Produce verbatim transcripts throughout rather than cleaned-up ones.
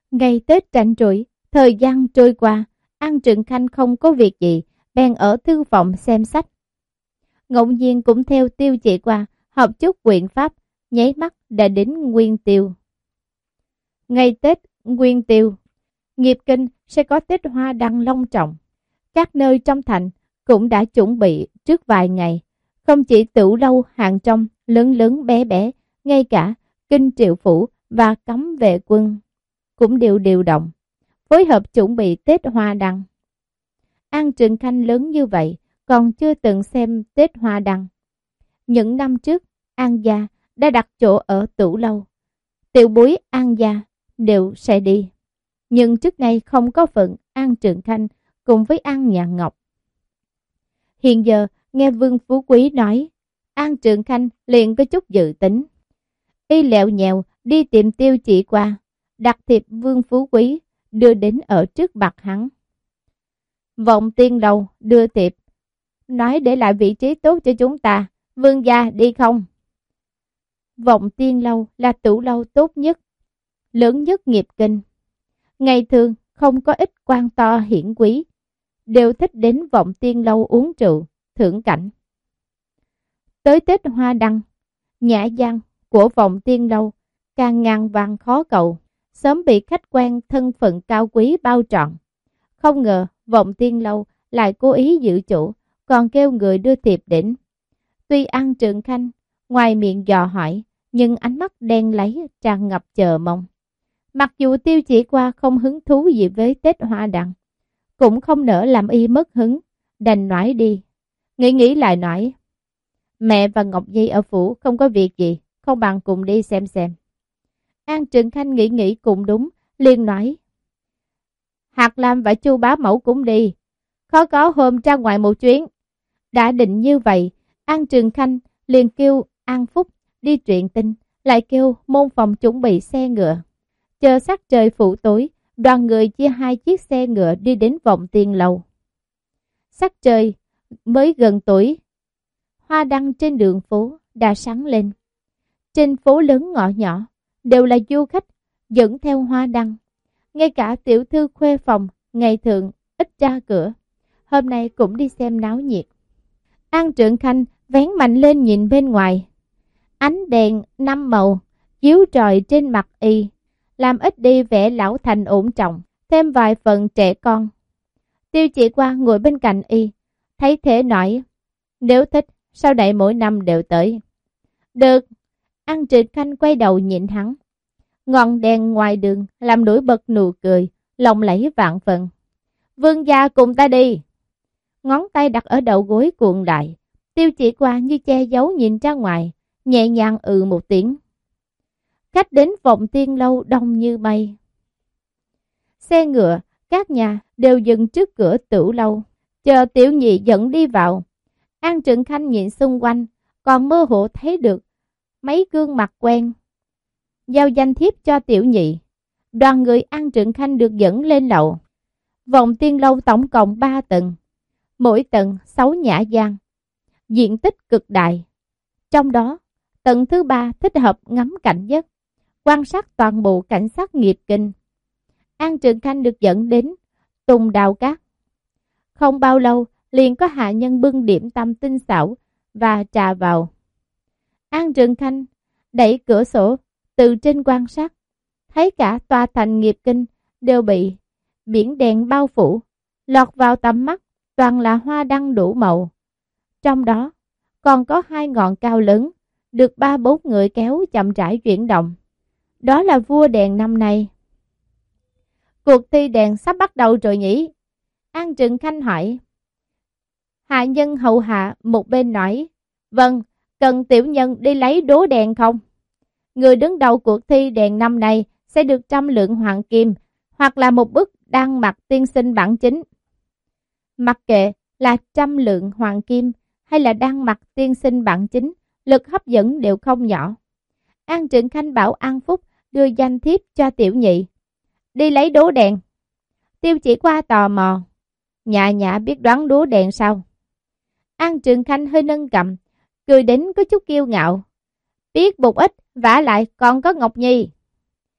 Ngày Tết rảnh rỗi, thời gian trôi qua, An Trừng Khanh không có việc gì, bèn ở thư phòng xem sách. Ngẫu nhiên cũng theo Tiêu Chỉ qua, học chút quyển pháp, nháy mắt đã đến Nguyên Tiêu. Ngày Tết Nguyên Tiêu, Nghiệp Kinh sẽ có Tết hoa đăng long trọng. Các nơi trong thành cũng đã chuẩn bị trước vài ngày. Không chỉ Tửu Lâu hàng trong, lớn lớn bé bé, ngay cả Kinh Triệu Phủ và Cấm Vệ Quân cũng đều điều động, phối hợp chuẩn bị Tết hoa đăng. An Trừng Khanh lớn như vậy, còn chưa từng xem Tết hoa đăng. Những năm trước, An gia đã đặt chỗ ở Tửu Lâu. Tiểu bối An gia đều sẽ đi. Nhưng trước nay không có phận An Trừng Khanh cùng với An Nhạn Ngọc. Hiện giờ, nghe Vương Phú Quý nói, An Trừng Khanh liền có chút dự tính. Y lẹo nhẹo đi tìm Tiêu Chỉ qua, đặt thiệp Vương Phú Quý đưa đến ở trước mặt hắn. Vọng Tiên Lâu đưa thiệp, nói để lại vị trí tốt cho chúng ta, Vương gia đi không? Vọng Tiên Lâu là Tửu Lâu tốt nhất, lớn nhất Nghiệp Kinh. Ngày thường không có ít quan to hiển quý, đều thích đến Vọng Tiên Lâu uống rượu, thưởng cảnh. Tới Tết hoa đăng, nhã gian của Vọng Tiên Lâu càng ngàn vàng khó cầu, sớm bị khách quen thân phận cao quý bao trọn. Không ngờ Vọng Tiên Lâu lại cố ý giữ chủ, còn kêu người đưa thiệp đến. Tuy An Trừng Khanh ngoài miệng dò hỏi, nhưng ánh mắt đen láy tràn ngập chờ mong. Mặc dù Tiêu Chỉ qua không hứng thú gì với Tết hoa đăng, cũng không nỡ làm y mất hứng, đành nói đi. Nghĩ nghĩ lại nói, mẹ và Ngọc Nhi ở phủ không có việc gì, không bằng cùng đi xem xem. An Trừng Khanh nghĩ nghĩ cũng đúng, liền nói, Hạt Lam và Chu bá mẫu cũng đi, khó có hôm ra ngoài một chuyến. Đã định như vậy, An Trừng Khanh liền kêu An Phúc đi truyền tin, lại kêu môn phòng chuẩn bị xe ngựa. Chờ sắc trời phụ tối, đoàn người chia hai chiếc xe ngựa đi đến Vọng Tiên Lâu. Sắc trời mới gần tối, hoa đăng trên đường phố đã sáng lên. Trên phố lớn ngõ nhỏ đều là du khách dẫn theo hoa đăng. Ngay cả tiểu thư khuê phòng ngày thường ít ra cửa, hôm nay cũng đi xem náo nhiệt. An Trừng Khanh vén mạnh lên nhìn bên ngoài. Ánh đèn năm màu chiếu rọi trên mặt y, làm ít đi vẻ lão thành ổn trọng, thêm vài phần trẻ con. Tiêu Chỉ qua ngồi bên cạnh y, thấy thế nói, nếu thích, sau đây mỗi năm đều tới. Được. An Trừng Khanh quay đầu nhìn hắn. Ngọn đèn ngoài đường làm nổi bật nụ cười, lộng lẫy vạn phần. Vương gia cùng ta đi. Ngón tay đặt ở đầu gối cuộn lại. Tiêu Chỉ qua như che giấu nhìn ra ngoài, nhẹ nhàng ừ một tiếng. Khách đến Vọng Tiên Lâu đông như mây. Xe ngựa, các nhà đều dừng trước cửa Tửu Lâu, chờ tiểu nhị dẫn đi vào. An Trừng Khanh nhìn xung quanh, còn mơ hồ thấy được mấy gương mặt quen. Giao danh thiếp cho tiểu nhị. Đoàn người An Trừng Khanh được dẫn lên lầu. Vọng Tiên Lâu tổng cộng ba tầng, mỗi tầng sáu nhã gian, diện tích cực đại. Trong đó, tầng thứ ba thích hợp ngắm cảnh nhất, quan sát toàn bộ cảnh sát Nghiệp Kinh. An Trừng Khanh được dẫn đến Tùng Đào Cát. Không bao lâu, liền có hạ nhân bưng điểm tâm tinh xảo và trà vào. An Trừng Khanh đẩy cửa sổ từ trên quan sát, thấy cả tòa thành Nghiệp Kinh đều bị biển đèn bao phủ, lọt vào tầm mắt toàn là hoa đăng đủ màu. Trong đó còn có hai ngọn cao lớn, được ba bốn người kéo chậm rãi chuyển động. Đó là vua đèn năm nay. Cuộc thi đèn sắp bắt đầu rồi nhỉ? An Trừng Khanh hỏi. Hạ nhân hầu hạ một bên nói, vâng, cần tiểu nhân đi lấy đố đèn không? Người đứng đầu cuộc thi đèn năm nay sẽ được trăm lượng hoàng kim, hoặc là một bức đan mặc tiên sinh bản chính. Mặc kệ là trăm lượng hoàng kim hay là đan mặc tiên sinh bản chính, lực hấp dẫn đều không nhỏ. An Trừng Khanh bảo An Phúc đưa danh thiếp cho tiểu nhị. Đi lấy đố đèn. Tiêu Chỉ qua tò mò. Nhã nhã biết đoán đố đèn sao? An Trừng Khanh hơi nâng cầm, cười đến có chút kiêu ngạo. Biết một ít, vả lại còn có Ngọc Nhi.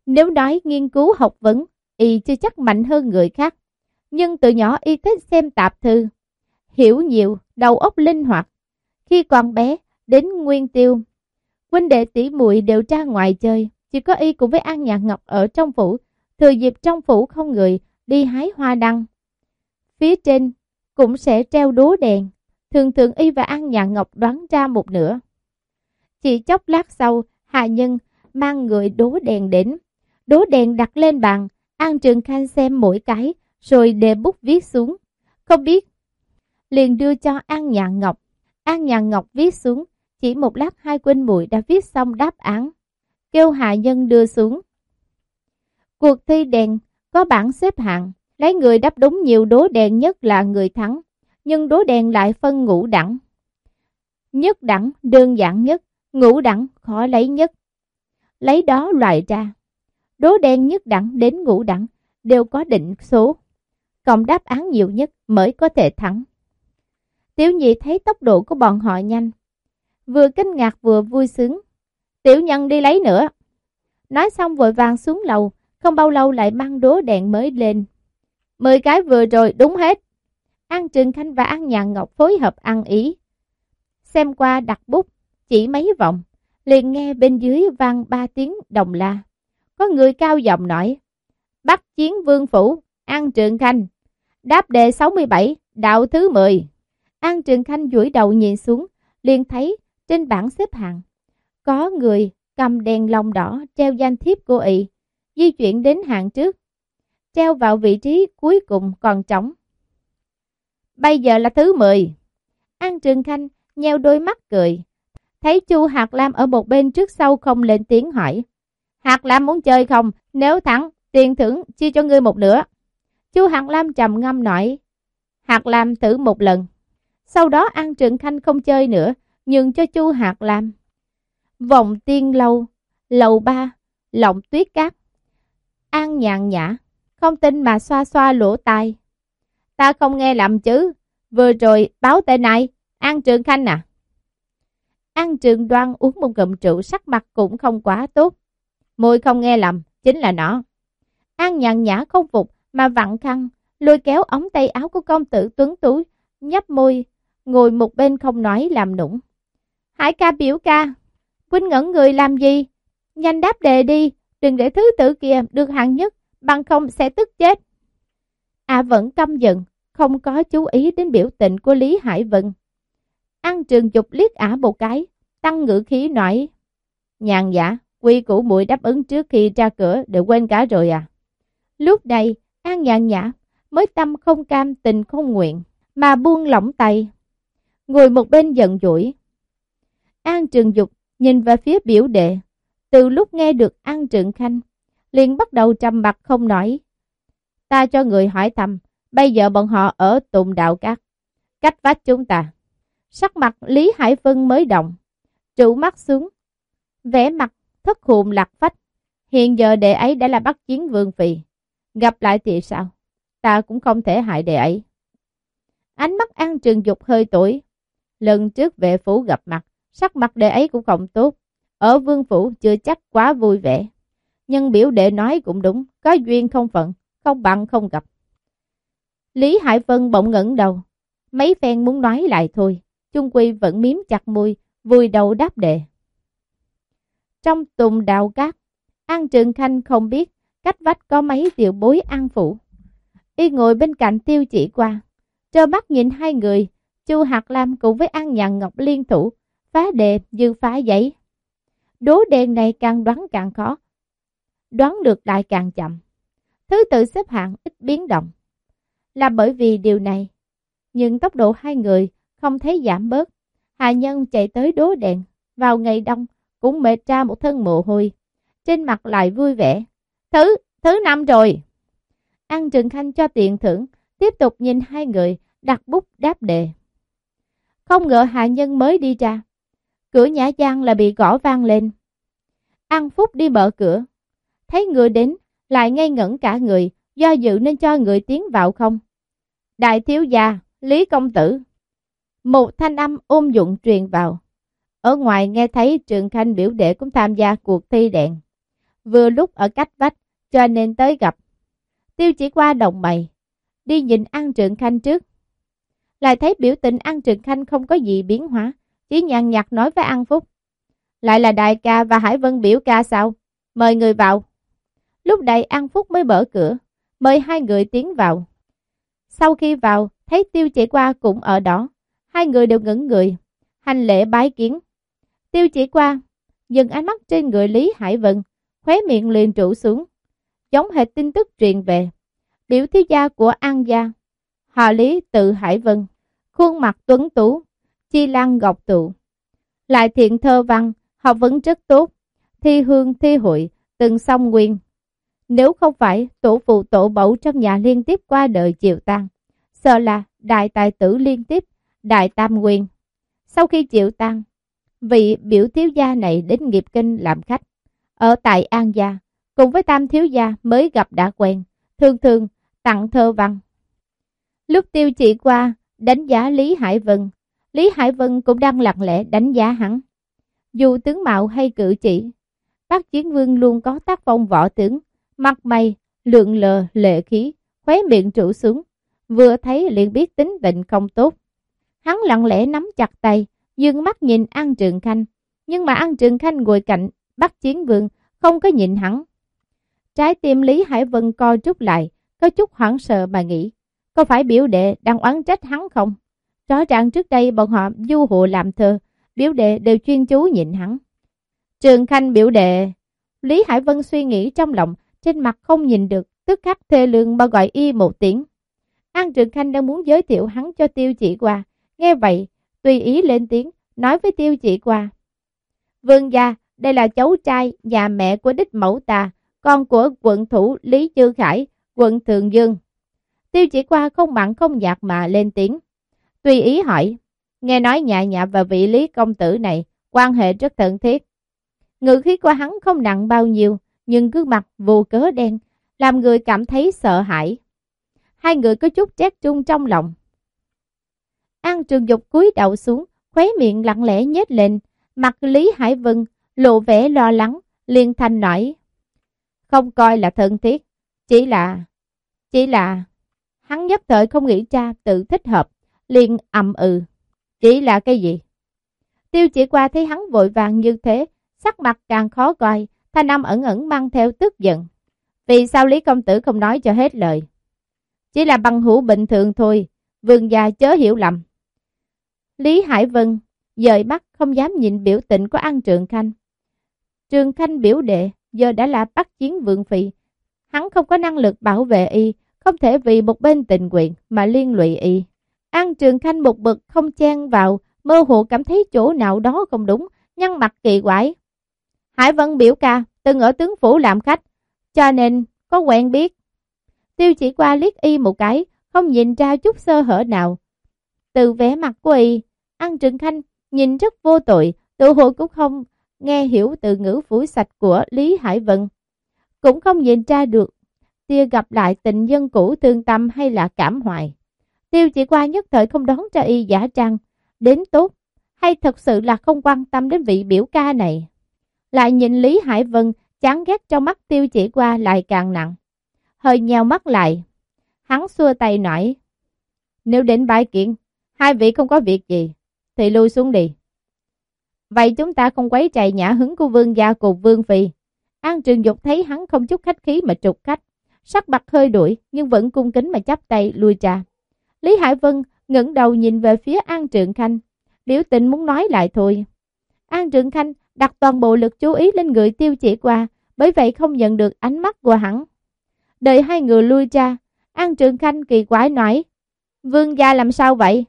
Nếu nói nghiên cứu học vấn, y chưa chắc mạnh hơn người khác. Nhưng từ nhỏ y thích xem tạp thư, hiểu nhiều, đầu óc linh hoạt. Khi còn bé, đến Nguyên Tiêu, huynh đệ tỷ muội đều ra ngoài chơi, chỉ có y cùng với An Nhạc Ngọc ở trong phủ. Thừa dịp trong phủ không người, đi hái hoa đăng. Phía trên cũng sẽ treo đố đèn. Thường thường y và An Nhạc Ngọc đoán ra một nửa. Chỉ chốc lát sau, hạ nhân mang người đố đèn đến. Đố đèn đặt lên bàn, An Trường Khanh xem mỗi cái, rồi đề bút viết xuống. Không biết, liền đưa cho An Nhạc Ngọc. An Nhạc Ngọc viết xuống, chỉ một lát hai huynh muội đã viết xong đáp án. Kêu hạ nhân đưa xuống. Cuộc thi đèn có bảng xếp hạng, lấy người đáp đúng nhiều đố đèn nhất là người thắng. Nhưng đố đèn lại phân ngũ đẳng. Nhất đẳng đơn giản nhất, ngũ đẳng khó lấy nhất. Lấy đó loại ra. Đố đèn nhất đẳng đến ngũ đẳng đều có định số. Cộng đáp án nhiều nhất mới có thể thắng. Tiểu nhị thấy tốc độ của bọn họ nhanh, vừa kinh ngạc vừa vui sướng. Tiểu nhân đi lấy nữa. Nói xong vội vàng xuống lầu, không bao lâu lại mang đố đèn mới lên. Mười cái vừa rồi đúng hết. An Trường Khanh và An Nhạc Ngọc phối hợp ăn ý. Xem qua đặt bút, chỉ mấy vòng, liền nghe bên dưới vang ba tiếng đồng la. Có người cao giọng nói, Bắc Chiến Vương Phủ, An Trường Khanh, đáp đề sáu mươi bảy, đạo thứ mười. An Trường Khanh duỗi đầu nhìn xuống, liền thấy trên bảng xếp hạng, có người cầm đèn lồng đỏ treo danh thiếp của ị, di chuyển đến hàng trước, treo vào vị trí cuối cùng còn trống. Bây giờ là thứ mười. An Trường Khanh nheo đôi mắt cười. Thấy Chu Hạt Lam ở một bên trước sau không lên tiếng hỏi. Hạt Lam muốn chơi không? Nếu thắng, tiền thưởng chia cho ngươi một nửa. Chu Hạt Lam trầm ngâm nói. Hạt Lam thử một lần. Sau đó An Trường Khanh không chơi nữa, nhường cho Chu Hạt Lam. Vòng tiên lâu, lầu ba, lộng tuyết cát. An nhàn nhã, không tin mà xoa xoa lỗ tai. Ta không nghe lầm chứ, vừa rồi báo tên này, An Trường Khanh à? An Trường Đoan uống một ngụm rượu, sắc mặt cũng không quá tốt. Môi không nghe lầm, chính là nó. An nhàn nhã không phục mà vặn khăn, lôi kéo ống tay áo của công tử tuấn tú, nhấp môi, ngồi một bên không nói làm nũng. Hải ca biểu ca, huynh ngẩn người làm gì? Nhanh đáp đề đi, đừng để thứ tử kia được hạng nhất, bằng không sẽ tức chết. À vẫn căm giận, không có chú ý đến biểu tình của Lý Hải Vân. An Trường Dục liếc ả một cái, tăng ngữ khí nói. Nhàn giả, quy củ muội đáp ứng trước khi ra cửa đều quên cả rồi à? Lúc này, An nhàn nhã, mới tâm không cam tình không nguyện, mà buông lỏng tay. Ngồi một bên giận dỗi. An Trường Dục nhìn về phía biểu đệ, từ lúc nghe được An Trường Khanh, liền bắt đầu trầm mặc không nói. Ta cho người hỏi thăm, bây giờ bọn họ ở Tùng Đạo Cát, cách vách chúng ta. Sắc mặt Lý Hải Vân mới động, trụ mắt xuống, vẻ mặt thất hồn lạc phách. Hiện giờ đệ ấy đã là Bắc Chiến Vương Phi, gặp lại thì sao? Ta cũng không thể hại đệ ấy. Ánh mắt An Trường Dục hơi tối. Lần trước vệ phủ gặp mặt, sắc mặt đệ ấy cũng không tốt. Ở Vương Phủ chưa chắc quá vui vẻ. Nhưng biểu đệ nói cũng đúng, có duyên không phận, không bằng không gặp. Lý Hải Vân bỗng ngẩng đầu, mấy phen muốn nói lại thôi, chung quy vẫn miếm chặt môi, vùi đầu đáp đề. Trong Tùng Đạo Cát, An Trường Khanh không biết cách vách có mấy tiểu bối An Phủ. Y ngồi bên cạnh Tiêu Chỉ Qua, trơ mắt nhìn hai người, Chu Hạt Lam cùng với An Nhàn Ngọc liên thủ, phá đề như phá giấy. Đố đèn này càng đoán càng khó, đoán được lại càng chậm. Thứ tự xếp hạng ít biến động. Là bởi vì điều này, nhưng tốc độ hai người không thấy giảm bớt. Hạ nhân chạy tới đố đèn, vào ngày đông cũng mệt ra một thân mồ hôi, trên mặt lại vui vẻ. Thứ, thứ năm rồi. An Trường Khanh cho tiền thưởng, tiếp tục nhìn hai người đặt bút đáp đề. Không ngờ hạ nhân mới đi ra, cửa nhã gian là bị gõ vang lên. An Phúc đi mở cửa, thấy người đến, lại ngây ngẩn cả người, do dự nên cho người tiến vào không. Đại thiếu gia, Lý công tử. Một thanh âm ôn nhuận truyền vào. Ở ngoài nghe thấy Trường Khanh biểu đệ cũng tham gia cuộc thi đèn. vừa lúc ở cách vách, cho nên tới gặp. Tiêu Chỉ Qua đồng mày, đi nhìn An Trượng Khanh trước. Lại thấy biểu tình An Trượng Khanh không có gì biến hóa, chỉ nhàn nhạt nói với An Phúc. Lại là đại ca và Hải Vân biểu ca sao? Mời người vào. Lúc này An Phúc mới mở cửa, mời hai người tiến vào. Sau khi vào, thấy Tiêu Chỉ Qua cũng ở đó. Hai người đều ngẩng người, hành lễ bái kiến. Tiêu Chỉ Qua dừng ánh mắt trên người Lý Hải Vân, khóe miệng liền trụ xuống, giống hệt tin tức truyền về. Biểu thiếu gia của An gia, họ Lý tự Hải Vân, khuôn mặt tuấn tú, chi lăng ngọc tụ, lại thiện thơ văn, học vấn rất tốt, thi hương thi hội, từng song nguyên. Nếu không phải tổ phụ tổ mẫu trong nhà liên tiếp qua đời chịu tang, sợ là đại tài tử liên tiếp, đại tam nguyên. Sau khi chịu tang, vị biểu thiếu gia này đến nghiệp kinh làm khách, ở tại An gia, cùng với tam thiếu gia mới gặp đã quen, thường thường tặng thơ văn. Lúc Tiêu Chỉ Qua đánh giá Lý Hải Vân, Lý Hải Vân cũng đang lặng lẽ đánh giá hắn. Dù tướng mạo hay cử chỉ, Bác Chiến Vương luôn có tác phong võ tướng, mặt mày lượn lờ lệ khí, khóe miệng trụ xuống, vừa thấy liền biết tính tình không tốt. Hắn lặng lẽ nắm chặt tay, dương mắt nhìn An Trượng Khanh, nhưng mà An Trượng Khanh ngồi cạnh Bác Chiến Vương không có nhìn hắn. Trái tim Lý Hải Vân co rút lại, có chút hoảng sợ mà nghĩ, có phải biểu đệ đang oán trách hắn không? Rõ ràng trước đây bọn họ du hộ làm thơ, biểu đệ đều chuyên chú nhìn hắn. Trượng Khanh biểu đệ. Lý Hải Vân suy nghĩ trong lòng, trên mặt không nhìn được, tức khắc thê lương mà gọi y một tiếng. An Trượng Khanh đang muốn giới thiệu hắn cho Tiêu Chỉ Qua, nghe vậy, tùy ý lên tiếng, nói với Tiêu Chỉ Qua. Vương gia, đây là cháu trai, nhà mẹ của đích mẫu ta, con của quận thủ Lý Chư Khải, quận Thường Dương. Tiêu Chỉ Qua không mặn không nhạt mà lên tiếng, tùy ý hỏi, nghe nói nhà nhà và vị Lý công tử này quan hệ rất thân thiết. Ngữ khí của hắn không nặng bao nhiêu, nhưng gương mặt vô cớ đen, làm người cảm thấy sợ hãi. Hai người có chút trét trung trong lòng. An Trường Dục cúi đầu xuống, khóe miệng lặng lẽ nhếch lên, mặt Lý Hải Vân lộ vẻ lo lắng, liền thanh nói, không coi là thân thiết, chỉ là, chỉ là, hắn nhất thời không nghĩ ra tự thích hợp, liền ậm ừ, chỉ là cái gì? Tiêu Chỉ Qua thấy hắn vội vàng như thế, sắc mặt càng khó coi, thanh âm ẩn ẩn mang theo tức giận. Vì sao Lý công tử không nói cho hết lời? Chỉ là bằng hữu bình thường thôi, vương gia chớ hiểu lầm. Lý Hải Vân dời mắt không dám nhìn biểu tình của An Trượng Khanh. Trượng Khanh biểu đệ giờ đã là Bắc Chiến Vương phi, hắn không có năng lực bảo vệ y, không thể vì một bên tình nguyện mà liên lụy y. An Trượng Khanh một bực không chen vào, mơ hồ cảm thấy chỗ nào đó không đúng, nhăn mặt kỳ quái. Hải Vân biểu ca từng ở tướng phủ làm khách, cho nên có quen biết. Tiêu Chỉ Qua liếc y một cái, không nhìn ra chút sơ hở nào. Từ vẻ mặt của y, An Trượng Khanh nhìn rất vô tội, tự hồ cũng không nghe hiểu từ ngữ phủi sạch của Lý Hải Vân, cũng không nhìn ra được tia gặp lại tình nhân cũ thương tâm hay là cảm hoài. Tiêu Chỉ Qua nhất thời không đón cho y giả trang đến tốt, hay thật sự là không quan tâm đến vị biểu ca này. Lại nhìn Lý Hải Vân, chán ghét trong mắt Tiêu Chỉ Qua lại càng nặng. Hơi nheo mắt lại, hắn xua tay nói, nếu đến bái kiện, hai vị không có việc gì, thì lui xuống đi. Vậy chúng ta không quấy rầy nhã hứng của vương gia cùng vương phi. An Trường Dục thấy hắn không chút khách khí mà trục khách, sắc mặt hơi đuổi nhưng vẫn cung kính mà chắp tay lui ra. Lý Hải Vân ngẩng đầu nhìn về phía An Trượng Khanh, biểu tình muốn nói lại thôi. An Trượng Khanh đặt toàn bộ lực chú ý lên người Tiêu Chỉ Qua, bởi vậy không nhận được ánh mắt của hắn. Đợi hai người lui ra, An Trượng Khanh kỳ quái nói, vương gia làm sao vậy?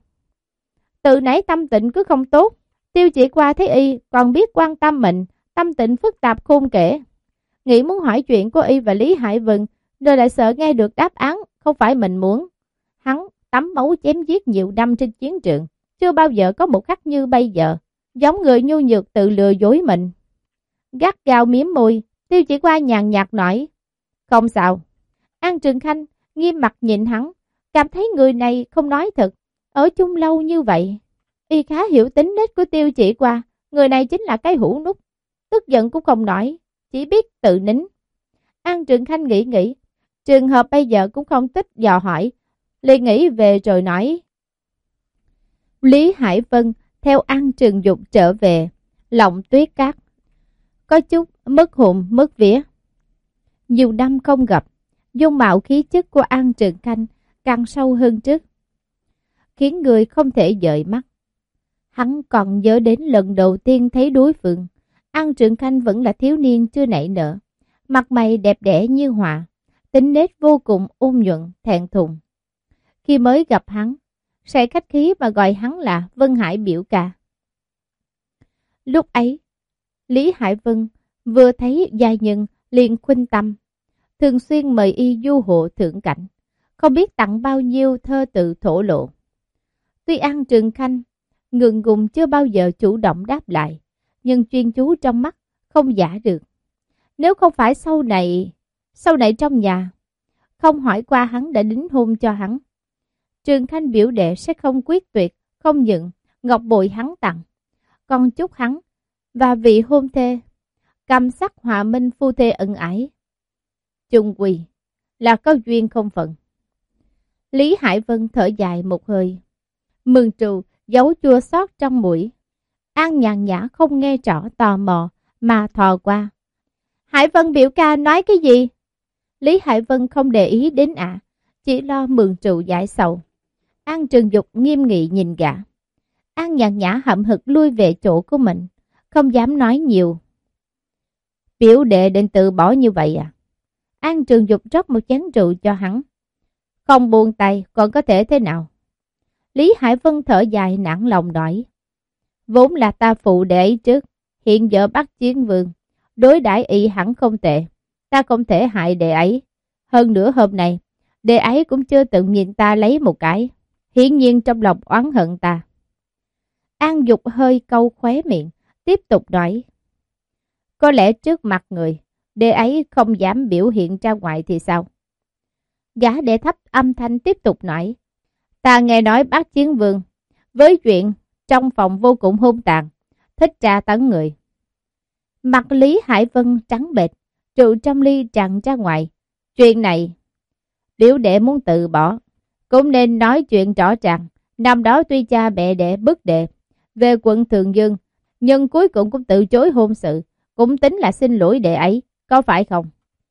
Từ nãy tâm tình cứ không tốt. Tiêu Chỉ Qua thấy y còn biết quan tâm mình, tâm tình phức tạp khôn kể. Nghĩ muốn hỏi chuyện của y và Lý Hải Vân, rồi lại sợ nghe được đáp án không phải mình muốn. Hắn tắm máu chém giết nhiều năm trên chiến trường, chưa bao giờ có một khắc như bây giờ, giống người nhu nhược tự lừa dối mình. Gắt gao miếm môi, Tiêu Chỉ Qua nhàn nhạt nói, không sao. An Trượng Khanh nghiêm mặt nhìn hắn, cảm thấy người này không nói thật, ở chung lâu như vậy. Y khá hiểu tính nết của Tiêu Chỉ Qua, người này chính là cái hũ nút, tức giận cũng không nói, chỉ biết tự nín. An Trường Khanh nghĩ nghĩ, trường hợp bây giờ cũng không tích dò hỏi, liền nghĩ về rồi nói. Lý Hải Vân theo An Trường Dục trở về, lòng tuyết cát, có chút mất hồn mất vía. Nhiều năm không gặp, dung mạo khí chất của An Trường Khanh càng sâu hơn trước, khiến người không thể dời mắt. Hắn còn nhớ đến lần đầu tiên thấy đối phương, An Trường Khanh vẫn là thiếu niên chưa nảy nở, mặt mày đẹp đẽ như họa, tính nết vô cùng ôn nhuận, thẹn thùng. Khi mới gặp hắn, sẽ khách khí mà gọi hắn là Vân Hải biểu ca. Lúc ấy, Lý Hải Vân vừa thấy giai nhân liền khuynh tâm, thường xuyên mời y du hộ thượng cảnh, không biết tặng bao nhiêu thơ tự thổ lộ. Tuy An Trường Khanh ngượng ngùng chưa bao giờ chủ động đáp lại, nhưng chuyên chú trong mắt không giả được. Nếu không phải sau này, sau này trong nhà, không hỏi qua hắn đã đính hôn cho hắn, Trường Khanh biểu đệ sẽ không quyết tuyệt, không nhận ngọc bội hắn tặng, còn chúc hắn và vị hôn thê cầm sắc hòa minh phu thê ân ái. Chung quy là có duyên không phận. Lý Hải Vân thở dài một hơi, mừng trù giấu chua xót trong mũi. An nhàn nhã không nghe rõ, tò mò mà thò qua. Hải Vân biểu ca nói cái gì? Lý Hải Vân không để ý đến ạ, à, chỉ lo mừng trù giải sầu. An Trường Dục nghiêm nghị nhìn gã. An nhàn nhã hậm hực lui về chỗ của mình, không dám nói nhiều. Biểu đệ định tự bỏ như vậy à? An Trường Dục rót một chén rượu cho hắn. Không buông tay còn có thể thế nào? Lý Hải Vân thở dài nản lòng nói. Vốn là ta phụ đệ ấy trước, hiện giờ bắt chiến vương, đối đãi y hẳn không tệ, ta không thể hại đệ ấy. Hơn nữa hôm nay, đệ ấy cũng chưa từng nhìn ta lấy một cái, hiển nhiên trong lòng oán hận ta. An Dục hơi câu khóe miệng, tiếp tục nói. Có lẽ trước mặt người, đệ ấy không dám biểu hiện ra ngoài thì sao? Gã đệ thấp âm thanh tiếp tục nói. Ta nghe nói bác chiến vương, với chuyện trong phòng vô cùng hung tàn, thích tra tấn người. Mặt Lý Hải Vân trắng bệch, rượu trong ly tràn ra ngoài. Chuyện này, biểu đệ muốn tự bỏ, cũng nên nói chuyện rõ ràng. Năm đó tuy cha mẹ đệ bức đệ về quận Thường Dương, nhưng cuối cùng cũng từ chối hôn sự, cũng tính là xin lỗi đệ ấy, có phải không?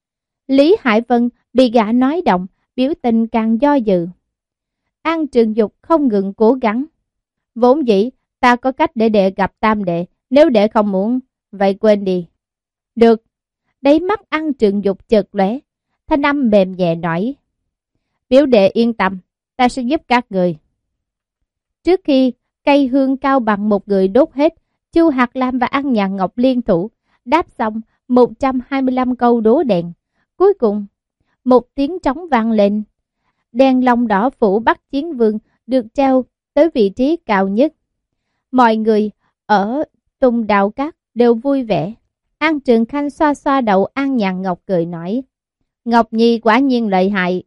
Lý Hải Vân bị gã nói động, biểu tình càng do dự. An Trường Dục không ngừng cố gắng. Vốn dĩ, ta có cách để đệ gặp tam đệ, nếu đệ không muốn, vậy quên đi. Được. Đáy mắt An Trường Dục chợt lóe, thanh âm mềm nhẹ nói. Biểu đệ yên tâm, ta sẽ giúp các người. Trước khi cây hương cao bằng một người đốt hết, Chu Hạt Lam và An Nhàn Ngọc liên thủ, đáp xong một trăm hai mươi lăm câu đố đèn. Cuối cùng, một tiếng trống vang lên. Đèn lồng đỏ phủ Bắc Chiến Vương được treo tới vị trí cao nhất. Mọi người ở Tùng Đạo Cát đều vui vẻ. An Trường Khanh xoa xoa đầu An Nhàn Ngọc cười nói. Ngọc Nhi quả nhiên lợi hại.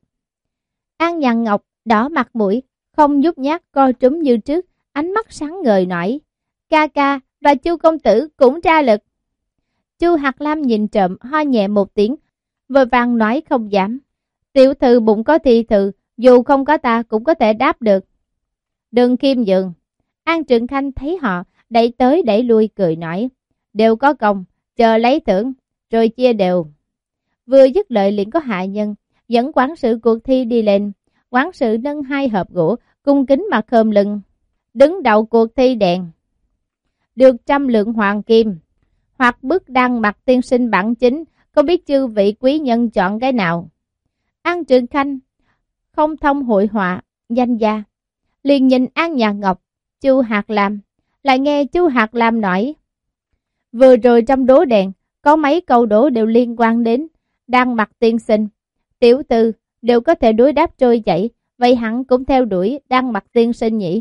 An Nhàn Ngọc đỏ mặt mũi, không nhút nhát co trúm như trước, ánh mắt sáng ngời nói. Ca ca và Chu công tử cũng ra lực. Chu Hạt Lam nhìn trộm, ho nhẹ một tiếng, vội vàng nói không dám. Tiểu thư bụng có thi thư, dù không có ta cũng có thể đáp được. Đừng khiêm nhường. An Trường Khanh thấy họ đẩy tới đẩy lui cười nói. Đều có công, chờ lấy thưởng, rồi chia đều. Vừa dứt lời liền có hạ nhân, dẫn quản sự cuộc thi đi lên. Quản sự nâng hai hộp gỗ, cung kính mà khom lưng. Đứng đầu cuộc thi đèn. Được trăm lượng hoàng kim. Hoặc bức đăng mặt tiên sinh bản chính, không biết chư vị quý nhân chọn cái nào. An Trường Khanh không thông hội họa, danh gia. Liền nhìn An Nhàn Ngọc, Chu Hạt Lam, lại nghe Chu Hạt Lam nói. Vừa rồi trong đố đèn, có mấy câu đố đều liên quan đến đăng mặt tiên sinh. Tiểu tư đều có thể đối đáp trôi chảy, vậy hẳn cũng theo đuổi đăng mặt tiên sinh nhỉ.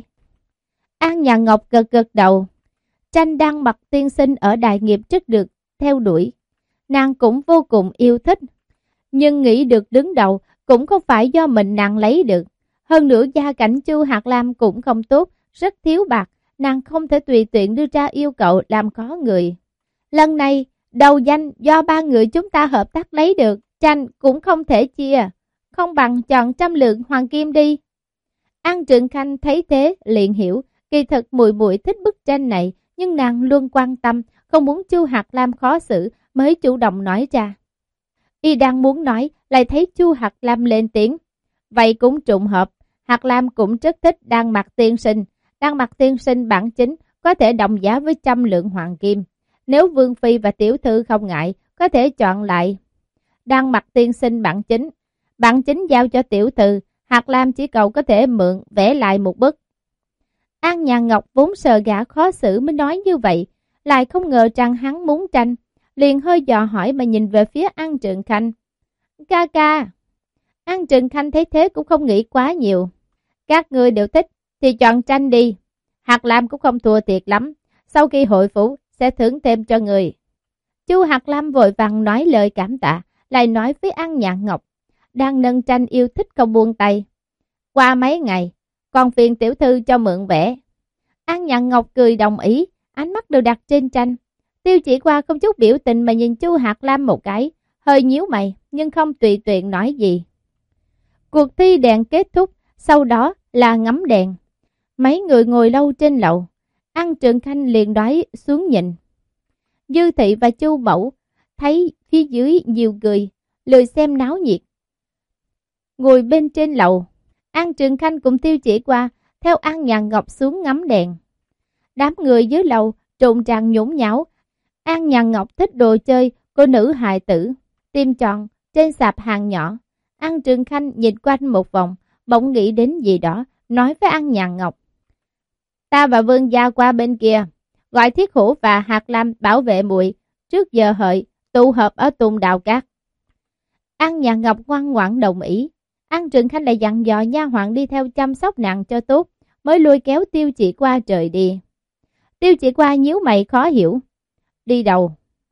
An Nhàn Ngọc gật gật đầu. Tranh đăng mặt tiên sinh ở Đại Nghiệp rất được theo đuổi. Nàng cũng vô cùng yêu thích. Nhưng nghĩ được đứng đầu cũng không phải do mình nàng lấy được. Hơn nữa gia cảnh Chu Hạt Lam cũng không tốt, rất thiếu bạc. Nàng không thể tùy tiện đưa ra yêu cầu làm khó người. Lần này Đầu danh do ba người chúng ta hợp tác lấy được, tranh cũng không thể chia, không bằng chọn trăm lượng hoàng kim đi. An Trừng Khanh thấy thế liền hiểu, kỳ thực muội muội thích bức tranh này, nhưng nàng luôn quan tâm, không muốn Chu Hạc Lam khó xử mới chủ động nói ra. Y đang muốn nói, lại thấy Chu Hạc Lam lên tiếng. Vậy cũng trùng hợp, Hạc Lam cũng rất thích Đan Mặc tiên sinh. Đan Mặc tiên sinh bản chính có thể đồng giá với trăm lượng hoàng kim. Nếu Vương Phi và Tiểu Thư không ngại, có thể chọn lại Đan Mặc tiên sinh bản chính. Bản chính giao cho Tiểu Thư, Hạc Lam chỉ cầu có thể mượn vẽ lại một bức. An Nhàn Ngọc vốn sợ gã khó xử mới nói như vậy, lại không ngờ rằng hắn muốn tranh, liền hơi dò hỏi mà nhìn về phía An Trừng Khanh. Ca ca. An Trừng Khanh thấy thế cũng không nghĩ quá nhiều. Các ngươi đều thích thì chọn tranh đi. Hạc Lam cũng không thua thiệt lắm, sau khi hội phủ sẽ thưởng thêm cho người. Chu Hạc Lam vội vàng nói lời cảm tạ, lại nói với An Nhàn Ngọc, đang nâng tranh yêu thích không buông tay. Qua mấy ngày, còn phiền tiểu thư cho mượn vẽ. An Nhàn Ngọc cười đồng ý, ánh mắt đều đặt trên tranh. Tiêu Chỉ Qua không chút biểu tình mà nhìn Chu Hạc Lam một cái, hơi nhíu mày nhưng không tùy tiện nói gì. Cuộc thi đèn kết thúc, sau đó là ngắm đèn. Mấy người ngồi lâu trên lầu, An Trừng Khanh liền đói xuống nhìn. Dư Thị và Chu Mẫu thấy phía dưới nhiều người, lười xem náo nhiệt. Ngồi bên trên lầu, An Trừng Khanh cùng Tiêu Chỉ Qua theo An Nhàn Ngọc xuống ngắm đèn. Đám người dưới lầu trộn tràn nhốn nháo. An Nhàn Ngọc thích đồ chơi của nữ hài tử, tìm chọn trên sạp hàng nhỏ. An Trừng Khanh nhìn quanh một vòng, bỗng nghĩ đến gì đó, nói với An Nhàn Ngọc. Ta và Vương gia qua bên kia, gọi Thiết Hữu và Hạc Lam bảo vệ muội, trước giờ hợi, tụ hợp ở Tùng Đào Cát. An Nhàn Ngọc ngoan ngoãn đồng ý. An Trừng Khanh lại dặn dò nha hoàn đi theo chăm sóc nàng cho tốt, mới lôi kéo Tiêu Chỉ Qua trời đi. Tiêu Chỉ Qua nhíu mày khó hiểu. Đi đâu?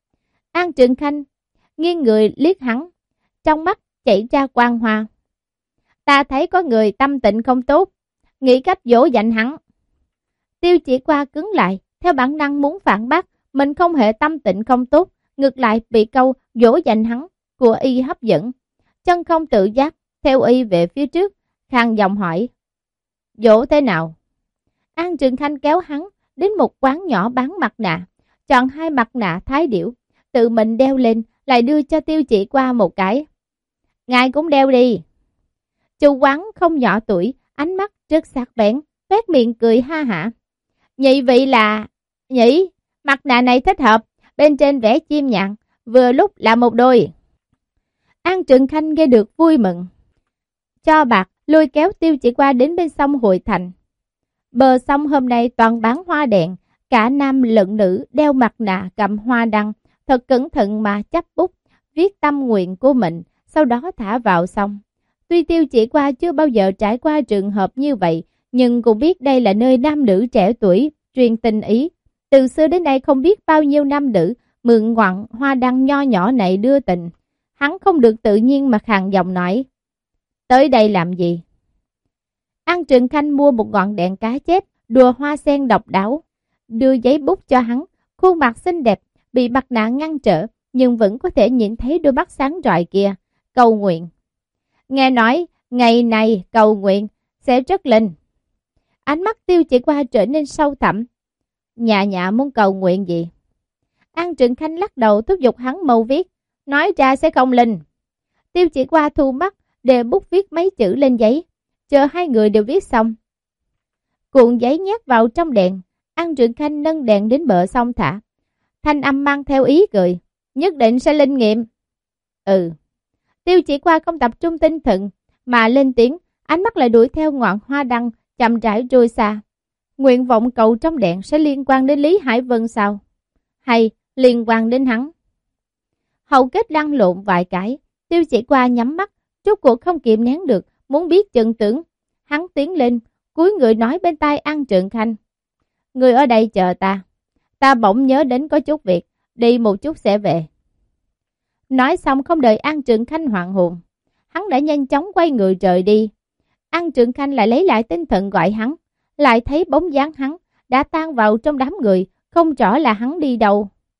An Trừng Khanh nghiêng người liếc hắn, trong mắt chảy ra quang hoa. Ta thấy có người tâm tịnh không tốt, nghĩ cách dỗ dành hắn. Tiêu Chỉ Qua cứng lại, theo bản năng muốn phản bác, mình không hề tâm tịnh không tốt, ngược lại bị câu dỗ dành hắn của y hấp dẫn. Chân không tự giác, theo y về phía trước, khàn giọng hỏi. Dỗ thế nào? An Trừng Khanh kéo hắn đến một quán nhỏ bán mặt nạ, chọn hai mặt nạ thái điểu, tự mình đeo lên, lại đưa cho Tiêu Chỉ Qua một cái. Ngài cũng đeo đi. Chủ quán không nhỏ tuổi, ánh mắt rất sắc bén, tuét miệng cười ha hả. Nhị vị là... Nhỉ, mặt nạ này thích hợp, bên trên vẽ chim nhạn, vừa lúc là một đôi. An Trừng Khanh nghe được vui mừng. Cho bạc, lôi kéo Tiêu Chỉ Qua đến bên sông Hội Thành. Bờ sông hôm nay toàn bán hoa đèn, cả nam lẫn nữ đeo mặt nạ cầm hoa đăng, thật cẩn thận mà chắp bút, viết tâm nguyện của mình, sau đó thả vào sông. Tuy Tiêu Chỉ Qua chưa bao giờ trải qua trường hợp như vậy, nhưng cũng biết đây là nơi nam nữ trẻ tuổi truyền tình ý. Từ xưa đến nay không biết bao nhiêu nam nữ mượn ngoạn hoa đăng nho nhỏ này đưa tình. Hắn không được tự nhiên mà khàn giọng nói. Tới đây làm gì? An Trừng Khanh mua một ngọn đèn cá chép, đùa hoa sen độc đáo, đưa giấy bút cho hắn, khuôn mặt xinh đẹp, bị mặt nạ ngăn trở, nhưng vẫn có thể nhìn thấy đôi mắt sáng rọi kia. Cầu nguyện. Nghe nói, ngày này cầu nguyện sẽ rất linh. Ánh mắt Tiêu Chỉ Qua trở nên sâu thẳm. Nhà nhà muốn cầu nguyện gì? An Trừng Khanh lắc đầu thúc giục hắn mau viết, nói ra sẽ không linh. Tiêu Chỉ Qua thu mắt, để bút viết mấy chữ lên giấy, chờ hai người đều viết xong. Cuộn giấy nhét vào trong đèn, An Trừng Khanh nâng đèn đến bờ sông thả. Thanh âm mang theo ý cười, nhất định sẽ linh nghiệm. Ừ. Tiêu Chỉ Qua không tập trung tinh thần, mà lên tiếng, ánh mắt lại đuổi theo ngọn hoa đăng, chậm rãi trôi xa. Nguyện vọng cầu trong đèn sẽ liên quan đến Lý Hải Vân sao? Hay liên quan đến hắn? Hầu kết lăn lộn vài cái, Tiêu Chỉ Qua nhắm mắt, rốt cuộc không kiềm nén được, muốn biết chân tướng. Hắn tiến lên, cúi người nói bên tai An Trừng Khanh. Người ở đây chờ ta. Ta bỗng nhớ đến có chút việc, đi một chút sẽ về. Nói xong không đợi An Trừng Khanh hoảng hồn, hắn đã nhanh chóng quay người rời đi. An Trừng Khanh lại lấy lại tinh thần gọi hắn, lại thấy bóng dáng hắn đã tan vào trong đám người, không rõ là hắn đi đâu.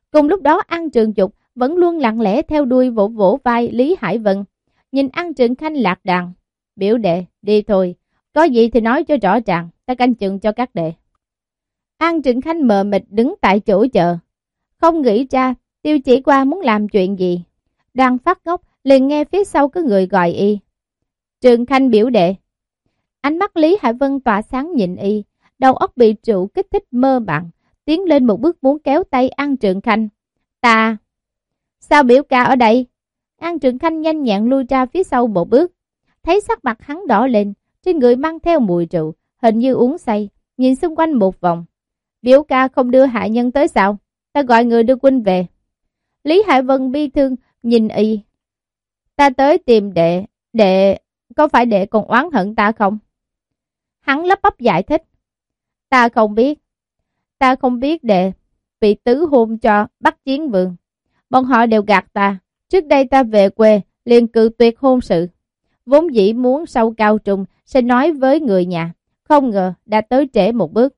Cùng lúc đó An Trường Dục vẫn luôn lặng lẽ theo đuôi vỗ vỗ vai Lý Hải Vân, nhìn An Trường Khanh lạc đàn. Biểu đệ, đi thôi, có gì thì nói cho rõ ràng, ta canh chừng cho các đệ. An Trường Khanh mờ mịt đứng tại chỗ chờ, không nghĩ ra Tiêu Chỉ Qua muốn làm chuyện gì. Đang phát ngốc, liền nghe phía sau có người gọi y. Trường Khanh biểu đệ. Ánh mắt Lý Hải Vân tỏa sáng nhìn y, đầu óc bị rượu kích thích mơ màng, tiến lên một bước muốn kéo tay An Trường Khanh. Ta... Sao biểu ca ở đây? An Trường Khanh nhanh nhẹn lui ra phía sau một bước, thấy sắc mặt hắn đỏ lên, trên người mang theo mùi rượu, hình như uống say, nhìn xung quanh một vòng. Biểu ca không đưa hạ nhân tới sao? Ta gọi người đưa huynh về. Lý Hải Vân bi thương nhìn y. Ta tới tìm đệ, đệ, có phải đệ còn oán hận ta không? Hắn lắp bắp giải thích. Ta không biết, ta không biết đệ bị tứ hôn cho Bắc Chiến Vương. Bọn họ đều gạt ta. Trước đây ta về quê liền cự tuyệt hôn sự. Vốn dĩ muốn sau cao trùng sẽ nói với người nhà, không ngờ đã tới trễ một bước.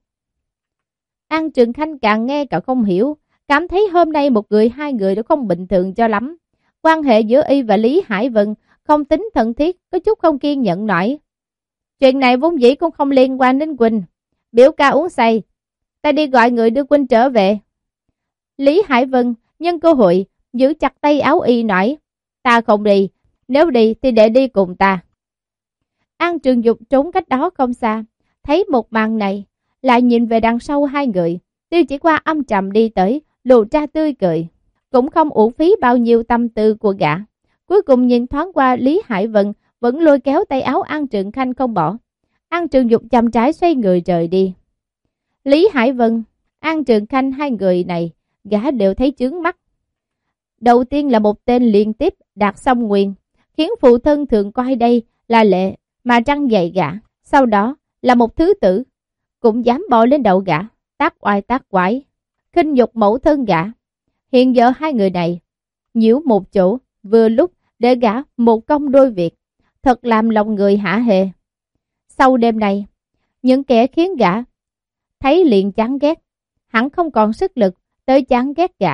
An Trường Khanh càng nghe càng không hiểu, cảm thấy hôm nay một người hai người đã không bình thường cho lắm. Quan hệ giữa y và Lý Hải Vân không tính thân thiết, có chút không kiên nhẫn nổi. Chuyện này vốn dĩ cũng không liên quan đến Quỳnh. Biểu ca uống say, ta đi gọi người đưa Quỳnh trở về. Lý Hải Vân nhân cơ hội giữ chặt tay áo y nói, ta không đi, nếu đi thì để đi cùng ta. An Trường Dục trốn cách đó không xa, thấy một màn này, lại nhìn về đằng sau hai người. Tiêu Chỉ Qua âm trầm đi tới, lộ ra tươi cười, cũng không uổng phí bao nhiêu tâm tư của gã. Cuối cùng nhìn thoáng qua Lý Hải Vân, vẫn lôi kéo tay áo An Trường Khanh không bỏ. An Trường Dục chậm rãi xoay người rời đi. Lý Hải Vân, An Trường Khanh hai người này, gã đều thấy chướng mắt. Đầu tiên là một tên liên tiếp đạt song nguyên, khiến phụ thân thường coi đây là lệ mà răng dạy gã. Sau đó là một thứ tử, cũng dám bò lên đầu gã, tác oai tác quái, khinh nhục mẫu thân gã. Hiện giờ hai người này nhiễu một chỗ, vừa lúc để gã một công đôi việc, thật làm lòng người hả hê. Sau đêm này, những kẻ khiến gã thấy liền chán ghét, hẳn không còn sức lực tới chán ghét gã.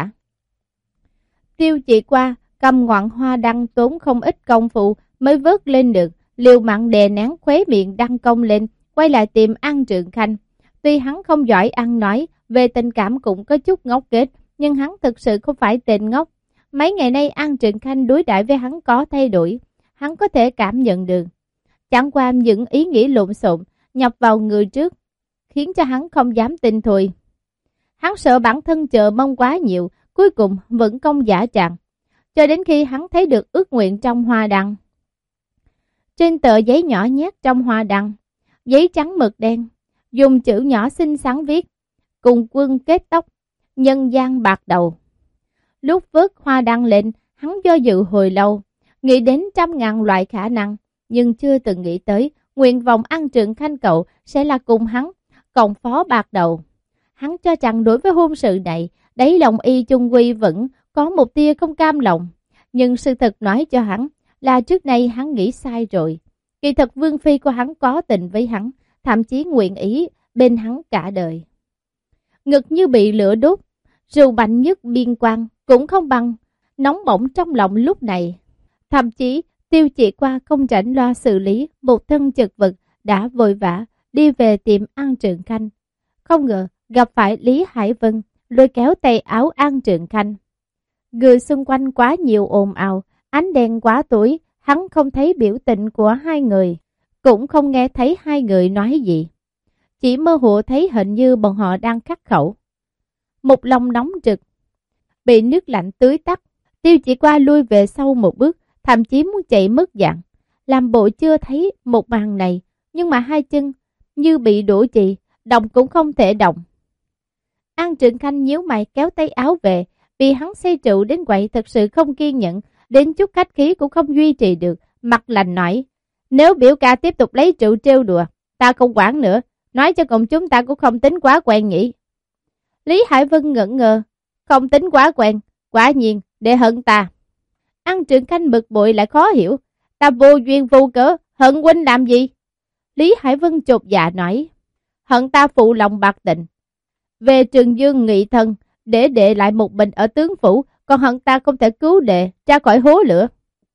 Tiêu Chỉ Qua cầm ngọn hoa đăng tốn không ít công phu mới vớt lên được, liều mạng đè nén khóe miệng đăng cong lên, quay lại tìm An Trường Khanh. Tuy hắn không giỏi ăn nói, về tình cảm cũng có chút ngốc nghếch, nhưng hắn thực sự không phải tên ngốc. Mấy ngày nay An Trường Khanh đối đãi với hắn có thay đổi, hắn có thể cảm nhận được. Chẳng qua những ý nghĩ lộn xộn nhập vào người trước, khiến cho hắn không dám tin thôi. Hắn sợ bản thân chờ mong quá nhiều, cuối cùng vẫn công giả trạng, cho đến khi hắn thấy được ước nguyện trong hoa đăng. Trên tờ giấy nhỏ nhét trong hoa đăng, giấy trắng mực đen, dùng chữ nhỏ xinh xắn viết, cùng quân kết tóc, nhân gian bạc đầu. Lúc vớt hoa đăng lên, hắn do dự hồi lâu, nghĩ đến trăm ngàn loại khả năng, nhưng chưa từng nghĩ tới nguyện vọng An Trường Khanh cậu sẽ là cùng hắn, cộng phó bạc đầu. Hắn cho rằng đối với hôn sự này, đáy lòng y chung quy vẫn có một tia không cam lòng. Nhưng sự thật nói cho hắn là trước nay hắn nghĩ sai rồi. Kỳ thật vương phi của hắn có tình với hắn, thậm chí nguyện ý bên hắn cả đời. Ngực như bị lửa đốt, rượu mạnh nhất biên quan cũng không bằng nóng bỏng trong lòng lúc này. Thậm chí Tiêu Chỉ Qua không rảnh lo xử lý một thân chật vật, đã vội vã đi về tìm An Trường Khanh. Không ngờ gặp phải Lý Hải Vân, lôi kéo tay áo An Trường Khanh. Người xung quanh quá nhiều ồn ào, ánh đèn quá tối, hắn không thấy biểu tình của hai người, cũng không nghe thấy hai người nói gì. Chỉ mơ hồ thấy hình như bọn họ đang khắc khẩu. Một lòng nóng rực, bị nước lạnh tưới tắt. Tiêu Chỉ Qua lui về sau một bước, thậm chí muốn chạy mất dạng, làm bộ chưa thấy một màn này, nhưng mà hai chân như bị đổ chì, động cũng không thể động. An Trường Khanh nhíu mày kéo tay áo về, vì hắn say rượu đến quậy thật sự không kiên nhẫn, đến chút khách khí cũng không duy trì được, mặt lạnh nói, nếu biểu ca tiếp tục lấy rượu trêu đùa, ta không quản nữa, nói cho cùng chúng ta cũng không tính quá quen nhỉ. Lý Hải Vân ngẩn ngơ, không tính quá quen, quả nhiên, để hận ta. An Trường Khanh bực bội lại khó hiểu, ta vô duyên vô cớ, hận huynh làm gì? Lý Hải Vân chột dạ nói, hận ta phụ lòng bạc tình. Về Trường Dương nghị thân, để đệ lại một mình ở tướng phủ, còn hận ta không thể cứu đệ ra khỏi hố lửa.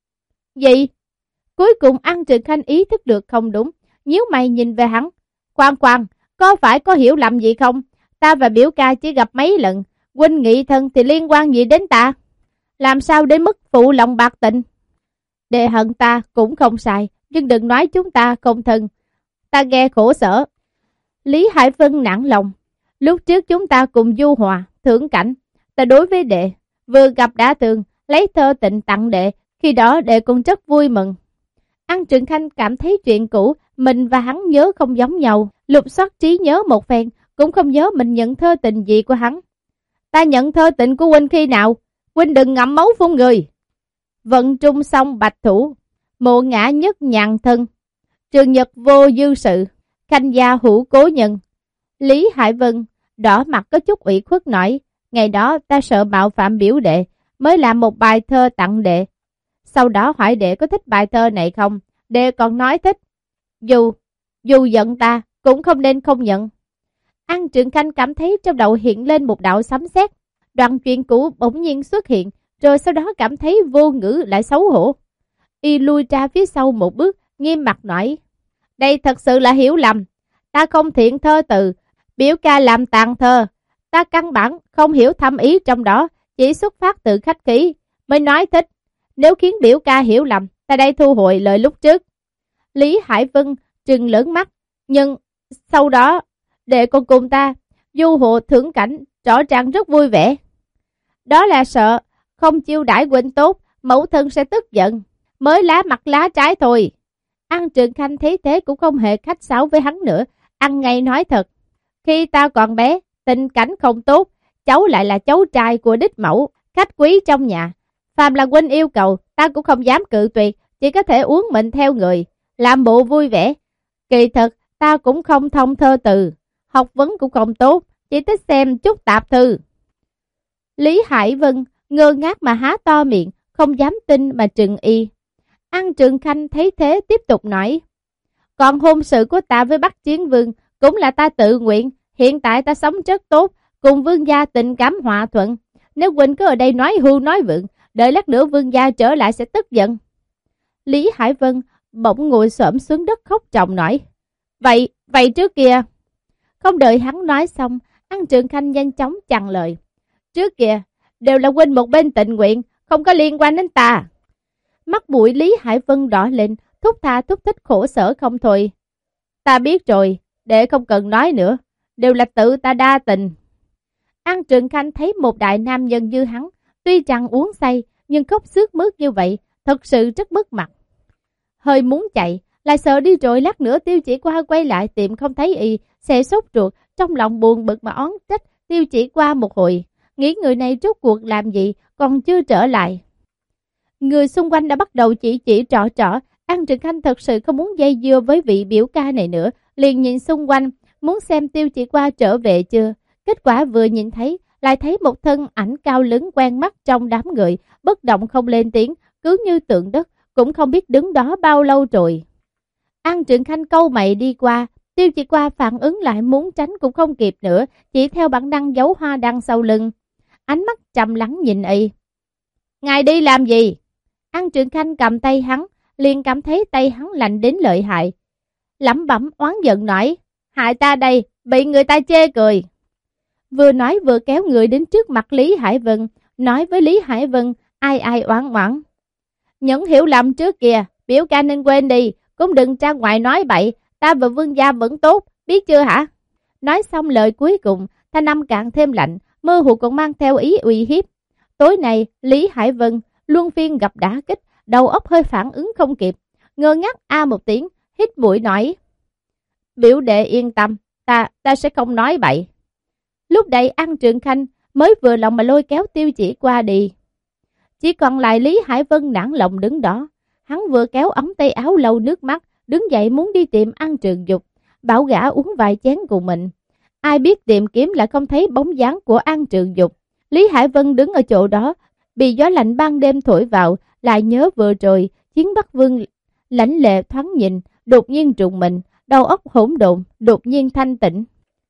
Gì? Cuối cùng An Trường Khanh ý thức được không đúng, nhíu mày nhìn về hắn. Khoan khoan, có phải có hiểu lầm gì không? Ta và biểu ca chỉ gặp mấy lần, huynh nghị thân thì liên quan gì đến ta? Làm sao đến mức phụ lòng bạc tình? Đệ hận ta cũng không sai, nhưng đừng nói chúng ta không thân. Ta nghe khổ sở. Lý Hải Vân nản lòng. Lúc trước chúng ta cùng du hòa, thưởng cảnh. Ta đối với đệ, vừa gặp đã tường, lấy thơ tịnh tặng đệ. Khi đó đệ cũng rất vui mừng. An Trường Khanh cảm thấy chuyện cũ, mình và hắn nhớ không giống nhau. Lục soát trí nhớ một phen, cũng không nhớ mình nhận thơ tình gì của hắn. Ta nhận thơ tịnh của huynh khi nào? Huynh đừng ngậm máu phun người. Vận trung song bạch thủ, mộ ngã nhất nhàn thân. Trường nhật vô dư sự, khanh gia hữu cố nhân. Lý Hải Vân đỏ mặt có chút ủy khuất nói, ngày đó ta sợ mạo phạm biểu đệ, mới làm một bài thơ tặng đệ. Sau đó hỏi đệ có thích bài thơ này không? Đệ còn nói thích. Dù, dù giận ta, cũng không nên không nhận. An Trường Khanh cảm thấy trong đầu hiện lên một đạo sấm sét. Đoạn chuyện cũ bỗng nhiên xuất hiện, rồi sau đó cảm thấy vô ngữ lại xấu hổ. Y lui ra phía sau một bước, nghiêm mặt nói, đây thật sự là hiểu lầm. Ta không thiện thơ từ, biểu ca làm tàn thơ. Ta căn bản không hiểu thâm ý trong đó, chỉ xuất phát từ khách khí, mới nói thích. Nếu khiến biểu ca hiểu lầm, ta đây thu hồi lời lúc trước. Lý Hải Vân trừng lớn mắt, nhưng sau đó, đệ còn cùng ta, du hộ thưởng cảnh, rõ ràng rất vui vẻ. Đó là sợ, không chiêu đãi huynh tốt, mẫu thân sẽ tức giận, mới lá mặt lá trái thôi. An Trường Khanh thấy thế cũng không hề khách sáo với hắn nữa, ăn ngay nói thật. Khi ta còn bé, tình cảnh không tốt, cháu lại là cháu trai của đích mẫu, khách quý trong nhà. Phàm là huynh yêu cầu, ta cũng không dám cự tuyệt, chỉ có thể uống mình theo người, làm bộ vui vẻ. Kỳ thật, ta cũng không thông thơ từ, học vấn cũng không tốt, chỉ thích xem chút tạp thư. Lý Hải Vân ngơ ngác mà há to miệng, không dám tin mà trừng y. An Trường Khanh thấy thế tiếp tục nói, còn hôn sự của ta với Bắc Chiến Vương cũng là ta tự nguyện, hiện tại ta sống rất tốt, cùng vương gia tình cảm hòa thuận. Nếu huynh cứ ở đây nói hưu nói vượng, đợi lát nữa vương gia trở lại sẽ tức giận. Lý Hải Vân bỗng ngồi xổm xuống đất khóc trọng nói, Vậy, vậy trước kia. Không đợi hắn nói xong, An Trường Khanh nhanh chóng chặn lời. Trước kia, đều là huynh một bên tình nguyện, không có liên quan đến ta. Mắt mũi Lý Hải Vân đỏ lên, thúc tha thúc thích khổ sở không thôi. Ta biết rồi, để không cần nói nữa, đều là tự ta đa tình. An Trường Khanh thấy một đại nam nhân như hắn, tuy rằng uống say, nhưng khóc sướt mướt như vậy, thật sự rất mất mặt. Hơi muốn chạy, lại sợ đi rồi lát nữa Tiêu Chỉ Qua quay lại tiệm không thấy y, sẽ sốt ruột, trong lòng buồn bực mà oán trách Tiêu Chỉ Qua một hồi. Nghĩ người này rốt cuộc làm gì, còn chưa trở lại. Người xung quanh đã bắt đầu chỉ chỉ trỏ trỏ, An Trường Khanh thật sự không muốn dây dưa với vị biểu ca này nữa, liền nhìn xung quanh, muốn xem Tiêu Chỉ Qua trở về chưa. Kết quả vừa nhìn thấy, lại thấy một thân ảnh cao lớn quen mắt trong đám người, bất động không lên tiếng, cứ như tượng đất, cũng không biết đứng đó bao lâu rồi. An Trường Khanh câu mày đi qua, Tiêu Chỉ Qua phản ứng lại muốn tránh cũng không kịp nữa, chỉ theo bản năng giấu hoa đăng sau lưng. Ánh mắt trầm lắng nhìn y. Ngài đi làm gì? An Trường Khanh cầm tay hắn, liền cảm thấy tay hắn lạnh đến lợi hại. Lẩm bẩm oán giận nói, hại ta đây, bị người ta chê cười. Vừa nói vừa kéo người đến trước mặt Lý Hải Vân, nói với Lý Hải Vân, ai ai oán oán. Những hiểu lầm trước kìa, biểu ca nên quên đi, cũng đừng ra ngoài nói bậy, ta và vương gia vẫn tốt, biết chưa hả? Nói xong lời cuối cùng, thanh âm càng thêm lạnh, mơ hồ còn mang theo ý uy hiếp. Tối nay, Lý Hải Vân luân phiên gặp đả kích, đầu óc hơi phản ứng không kịp, ngơ ngác a một tiếng, hít mũi nói, biểu đệ yên tâm, ta, ta sẽ không nói bậy. Lúc đây An Trường Khanh mới vừa lòng mà lôi kéo Tiêu Chỉ Qua đi. Chỉ còn lại Lý Hải Vân nản lòng đứng đó. Hắn vừa kéo ống tay áo lau nước mắt, đứng dậy muốn đi tìm An Trường Dục, bảo gã uống vài chén cùng mình. Ai biết tìm kiếm lại không thấy bóng dáng của An Trường Dục. Lý Hải Vân đứng ở chỗ đó, bị gió lạnh ban đêm thổi vào, lại nhớ vừa rồi, Chiến Bắc Vương lãnh lệ thoáng nhìn, đột nhiên trùng mình, đầu óc hỗn độn, đột nhiên thanh tịnh.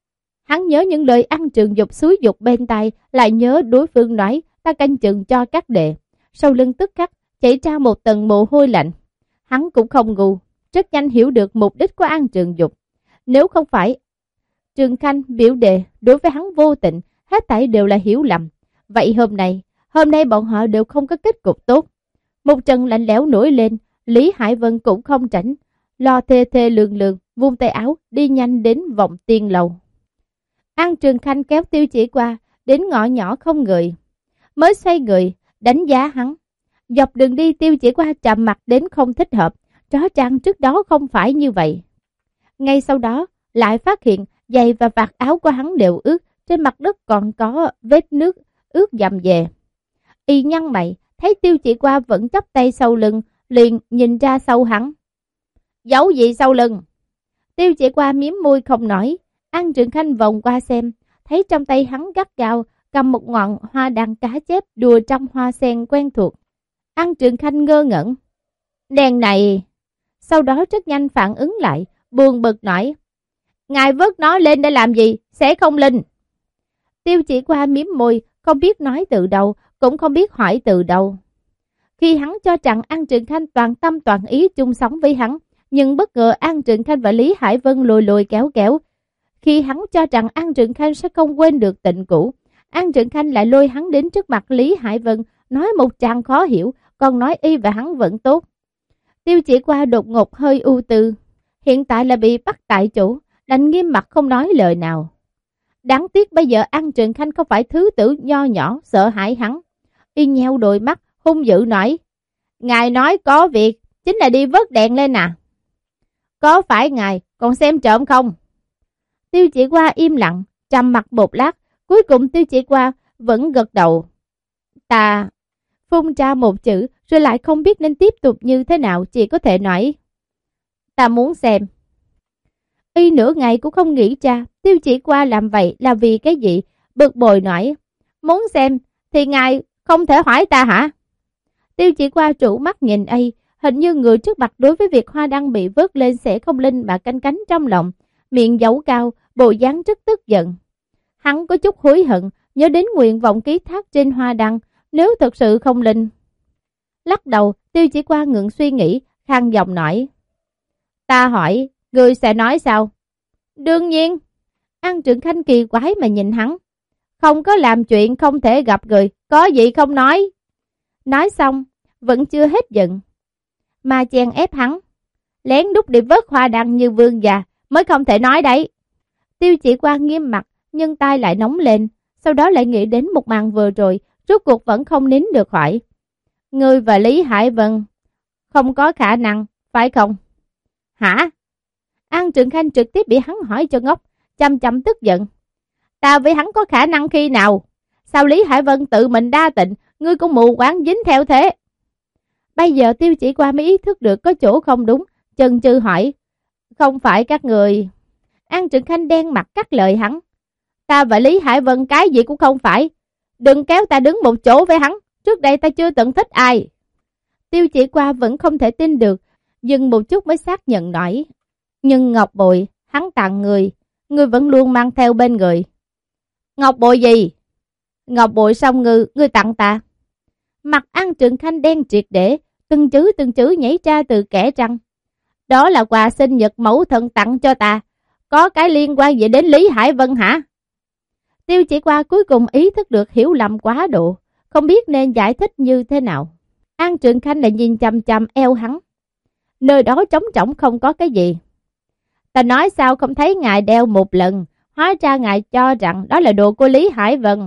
Hắn nhớ những lời An Trường Dục xúi dục bên tai, lại nhớ đối phương nói ta canh chừng cho các đệ. Sau lưng tức khắc chảy ra một tầng mồ hôi lạnh. Hắn cũng không ngu, rất nhanh hiểu được mục đích của An Trường Dục. Nếu không phải Trường Khanh biểu đệ đối với hắn vô tình, hết thảy đều là hiểu lầm. Vậy hôm nay, hôm nay bọn họ đều không có kết cục tốt. Một trận lạnh lẽo nổi lên, Lý Hải Vân cũng không tránh, lo thê thê lường lường, vung tay áo, đi nhanh đến vọng tiên lầu. An Trường Khanh kéo Tiêu Chỉ qua, đến ngõ nhỏ không người. Mới xoay người, đánh giá hắn. Dọc đường đi Tiêu Chỉ qua chạm mặt đến không thích hợp, rõ ràng trước đó không phải như vậy. Ngay sau đó, lại phát hiện giày và vạt áo của hắn đều ướt, trên mặt đất còn có vết nước ướt dầm về. Y nhăn mày, thấy Tiêu Chỉ qua vẫn chắp tay sau lưng, liền nhìn ra sau hắn. Giấu gì sau lưng? Tiêu Chỉ qua miếm môi không nói. An Trường Khanh vòng qua xem, thấy trong tay hắn gắt gao cầm một ngọn hoa đăng cá chép đùa trong hoa sen quen thuộc. An Trường Khanh ngơ ngẩn. Đèn này... Sau đó rất nhanh phản ứng lại, buồn bực nói. Ngài vớt nó lên để làm gì? Sẽ không linh. Tiêu Chỉ qua miếm môi, không biết nói từ đâu, cũng không biết hỏi từ đâu. Khi hắn cho rằng An Trường Khanh toàn tâm toàn ý chung sống với hắn, nhưng bất ngờ An Trường Khanh và Lý Hải Vân lùi lùi kéo kéo. Khi hắn cho rằng An Trường Khanh sẽ không quên được tình cũ, An Trường Khanh lại lôi hắn đến trước mặt Lý Hải Vân, nói một tràng khó hiểu, còn nói y và hắn vẫn tốt. Tiêu Chỉ qua đột ngột hơi ưu tư, hiện tại là bị bắt tại chỗ, đành nghiêm mặt không nói lời nào. Đáng tiếc bây giờ An Trường Khanh không phải thứ tử nho nhỏ sợ hãi hắn. Y nheo đôi mắt, hung dữ nói. Ngài nói có việc, chính là đi vớt đèn lên à? Có phải ngài còn xem trộm không? Tiêu Chỉ qua im lặng, trầm mặt một lát, cuối cùng Tiêu Chỉ qua vẫn gật đầu. Ta... Phun ra một chữ, rồi lại không biết nên tiếp tục như thế nào, chỉ có thể nói. Ta muốn xem. Y nửa ngày cũng không nghĩ ra, Tiêu Chỉ qua làm vậy là vì cái gì, bực bội nói. Muốn xem, thì ngài không thể hỏi ta hả? Tiêu Chỉ qua trụ mắt nhìn y, hình như người trước mặt đối với việc hoa đăng bị vớt lên sẽ không linh mà canh cánh trong lòng, miệng giấu cao, bộ dáng rất tức giận. Hắn có chút hối hận, nhớ đến nguyện vọng ký thác trên hoa đăng, nếu thật sự không linh. Lắc đầu, Tiêu Chỉ qua ngượng suy nghĩ, khang giọng nói. Ta hỏi, ngươi sẽ nói sao? Đương nhiên. An Trường Khanh kỳ quái mà nhìn hắn. Không có làm chuyện không thể gặp người, có gì không nói. Nói xong, vẫn chưa hết giận, mà chèn ép hắn. Lén đút đi vớt hoa đăng như vương già, mới không thể nói đấy. Tiêu Chỉ qua nghiêm mặt, nhưng tai lại nóng lên, sau đó lại nghĩ đến một màn vừa rồi, rốt cuộc vẫn không nín được hỏi. Ngươi và Lý Hải Vân không có khả năng, phải không? Hả? An Trường Khanh trực tiếp bị hắn hỏi cho ngốc, chăm chăm tức giận. Ta với hắn có khả năng khi nào? Sao Lý Hải Vân tự mình đa tình, ngươi cũng mù quáng dính theo thế? Bây giờ Tiêu Chỉ qua mới ý thức được có chỗ không đúng, chần chừ hỏi. Không phải các người... An Trường Khanh đen mặt cắt lời hắn. Ta và Lý Hải Vân cái gì cũng không phải. Đừng kéo ta đứng một chỗ với hắn, trước đây ta chưa từng thích ai. Tiêu Chỉ qua vẫn không thể tin được, dừng một chút mới xác nhận nói. Nhưng ngọc bội, hắn tặng người, người vẫn luôn mang theo bên người. Ngọc bội gì? Ngọc bội song ngư, ngươi tặng ta. Mặt An Trường Khanh đen triệt để, từng chữ từng chữ nhảy ra từ kẽ răng. Đó là quà sinh nhật mẫu thân tặng cho ta, có cái liên quan gì đến Lý Hải Vân hả? Tiêu Chỉ qua cuối cùng ý thức được hiểu lầm quá độ, không biết nên giải thích như thế nào. An Trường Khanh lại nhìn chằm chằm eo hắn. Nơi đó trống trỏng không có cái gì. Ta nói sao không thấy ngài đeo một lần, hóa ra ngài cho rằng đó là đồ của Lý Hải Vân.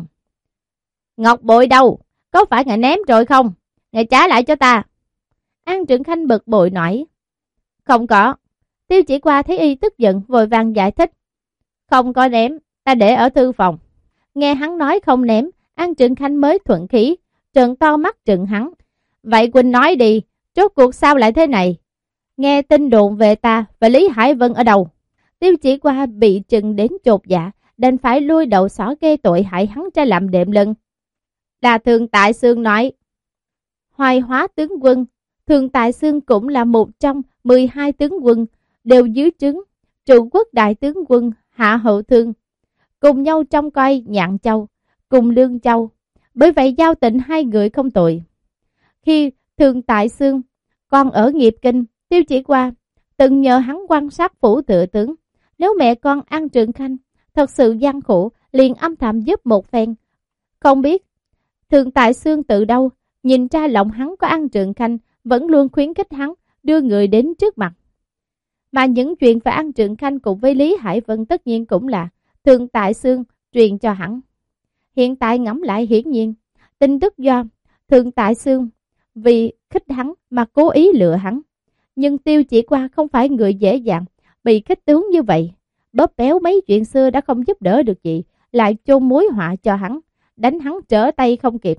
Ngọc bội đâu? Có phải ngài ném rồi không? Ngài trả lại cho ta. An Trường Khanh bực bội nói. Không có. Tiêu Chỉ qua thấy y tức giận vội vàng giải thích. Không có ném, ta để ở thư phòng. Nghe hắn nói không ném, An Trường Khanh mới thuận khí, trợn to mắt trừng hắn. Vậy Quỳnh nói đi, rốt cuộc sao lại thế này? Nghe tin đồn về ta và Lý Hải Vân ở đâu? Tiêu Chỉ qua bị trừng đến chột dạ, đành phải lui đầu xỏ gây tội hại hắn ra làm đệm lưng. Là Thường Tại Xương nói. Hoài Hóa tướng quân, Thường Tại Xương cũng là một trong mười hai tướng quân, đều dưới trướng Trụ Quốc đại tướng quân Hạ Hậu Thương. cùng nhau trông coi Nhạn Châu, cùng Lương Châu. Bởi vậy giao tình hai người không tồi. Khi Thường Tại Xương còn ở Nghiệp Kinh, Tiêu Chỉ Qua từng nhờ hắn quan sát phủ thừa tướng. Nếu mẹ con An Trượng Khanh thật sự gian khổ, liền âm thầm giúp một phen. Không biết Thường Tại Xương từ đâu nhìn ra lòng hắn có An Trượng Khanh, vẫn luôn khuyến khích hắn đưa người đến trước mặt. Mà những chuyện về An Trượng Khanh cùng với Lý Hải Vân tất nhiên cũng là Thường Tại Xương truyền cho hắn. Hiện tại ngẫm lại, hiển nhiên tin tức do Thường Tại Xương vì khích hắn mà cố ý lừa hắn. Nhưng Tiêu Chỉ Qua không phải người dễ dàng bị khích tướng như vậy. Bóp béo mấy chuyện xưa đã không giúp đỡ được gì, lại chôn mối họa cho hắn, đánh hắn trở tay không kịp.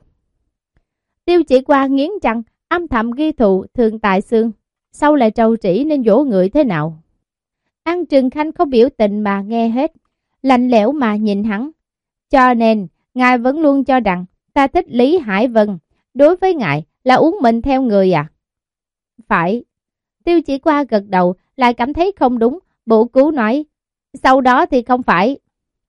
Tiêu Chỉ Qua nghiến răng âm thầm ghi thù Thường Tại Xương, sau lại trầu trĩ nên dỗ người thế nào. An Trừng Khanh không biểu tình mà nghe hết, lạnh lẽo mà nhìn hắn. Cho nên ngài vẫn luôn cho rằng ta thích Lý Hải Vân, đối với ngài là uống mình theo người à? Phải. Tiêu Chỉ Qua gật đầu, lại cảm thấy không đúng, bổ cứu nói, sau đó thì không phải.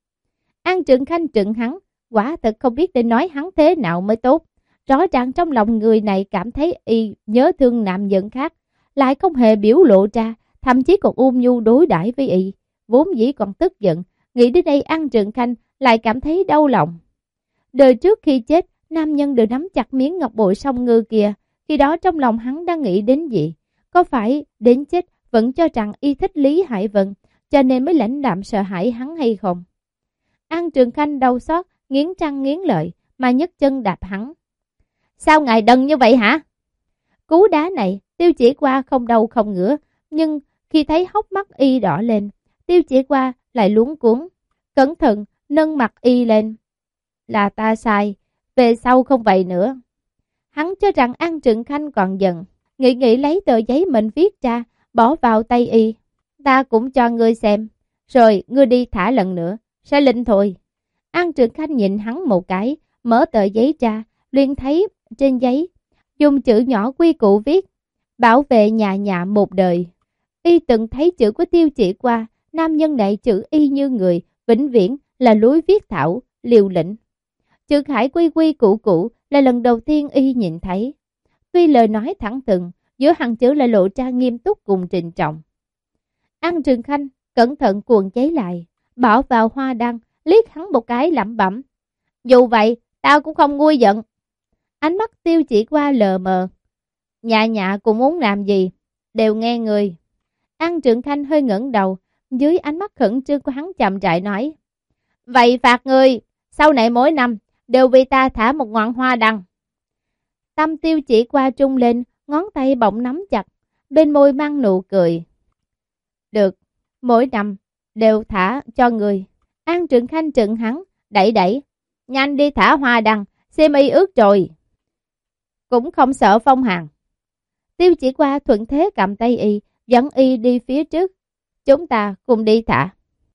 An Trừng Khanh trừng hắn, quả thật không biết để nói hắn thế nào mới tốt. Rõ ràng trong lòng người này cảm thấy y nhớ thương nam nhân khác, lại không hề biểu lộ ra, thậm chí còn ôn nhu đối đãi với y. Vốn dĩ còn tức giận, nghĩ đến đây An Trừng Khanh lại cảm thấy đau lòng. Đời trước khi chết, nam nhân đều nắm chặt miếng ngọc bội song ngư kia, khi đó trong lòng hắn đang nghĩ đến gì? Có phải đến chết vẫn cho rằng y thích Lý Hải Vân, cho nên mới lãnh đạm sợ hãi hắn hay không? An Trừng Khanh đau xót, nghiến răng nghiến lợi mà nhấc chân đạp hắn. Sao ngài đần như vậy hả? Cú đá này Tiêu Chỉ Qua không đau không ngứa, nhưng khi thấy hốc mắt y đỏ lên, Tiêu Chỉ Qua lại luống cuống, cẩn thận nâng mặt y lên. Là ta sai, về sau không vậy nữa. Hắn cho rằng An Trừng Khanh còn giận, nghĩ nghĩ lấy tờ giấy mình viết ra, bỏ vào tay y. Ta cũng cho ngươi xem, rồi ngươi đi thả lần nữa, sẽ linh thôi. An Trừng Khanh nhìn hắn một cái, mở tờ giấy ra, liền thấy trên giấy dùng chữ nhỏ quy củ viết, bảo vệ nhà nhà một đời. Y từng thấy chữ của Tiêu Chỉ Qua, nam nhân này chữ y như người, vĩnh viễn là lối viết thảo, liều lĩnh. Chữ khải quy quy củ củ là lần đầu tiên y nhìn thấy. Tuy lời nói thẳng thừng, giữa hàng chữ lại lộ ra nghiêm túc cùng trịnh trọng. An Trừng Khanh cẩn thận cuộn giấy lại, bỏ vào hoa đăng, liếc hắn một cái lẩm bẩm. Dù vậy, tao cũng không nguôi giận. Ánh mắt Tiêu Chỉ Qua lờ mờ. Nhà nhà cũng muốn làm gì, đều nghe người. An Trừng Khanh hơi ngẩng đầu, dưới ánh mắt khẩn trương của hắn chậm rãi nói. Vậy phạt người, sau này mỗi năm, đều vì ta thả một ngọn hoa đăng. Tâm Tiêu Chỉ Qua trung lên, ngón tay bỗng nắm chặt, bên môi mang nụ cười. Được, mỗi năm, đều thả cho người. An Trừng Khanh trừng hắn, đẩy đẩy. Nhanh đi thả hoa đăng, xem y ướt rồi. Cũng không sợ phong hàn. Tiêu Chỉ Qua thuận thế cầm tay y, dẫn y đi phía trước. Chúng ta cùng đi thả.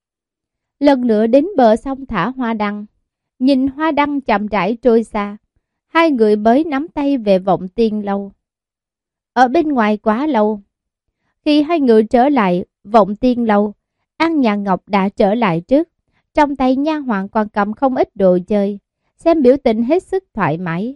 Lần nữa đến bờ sông thả hoa đăng. Nhìn hoa đăng chậm rãi trôi xa. Hai người mới nắm tay về Vọng Tiên Lâu. Ở bên ngoài quá lâu. Khi hai người trở lại Vọng Tiên Lâu, An Nhạn Ngọc đã trở lại trước. Trong tay nha hoàn còn cầm không ít đồ chơi. Xem biểu tình hết sức thoải mái.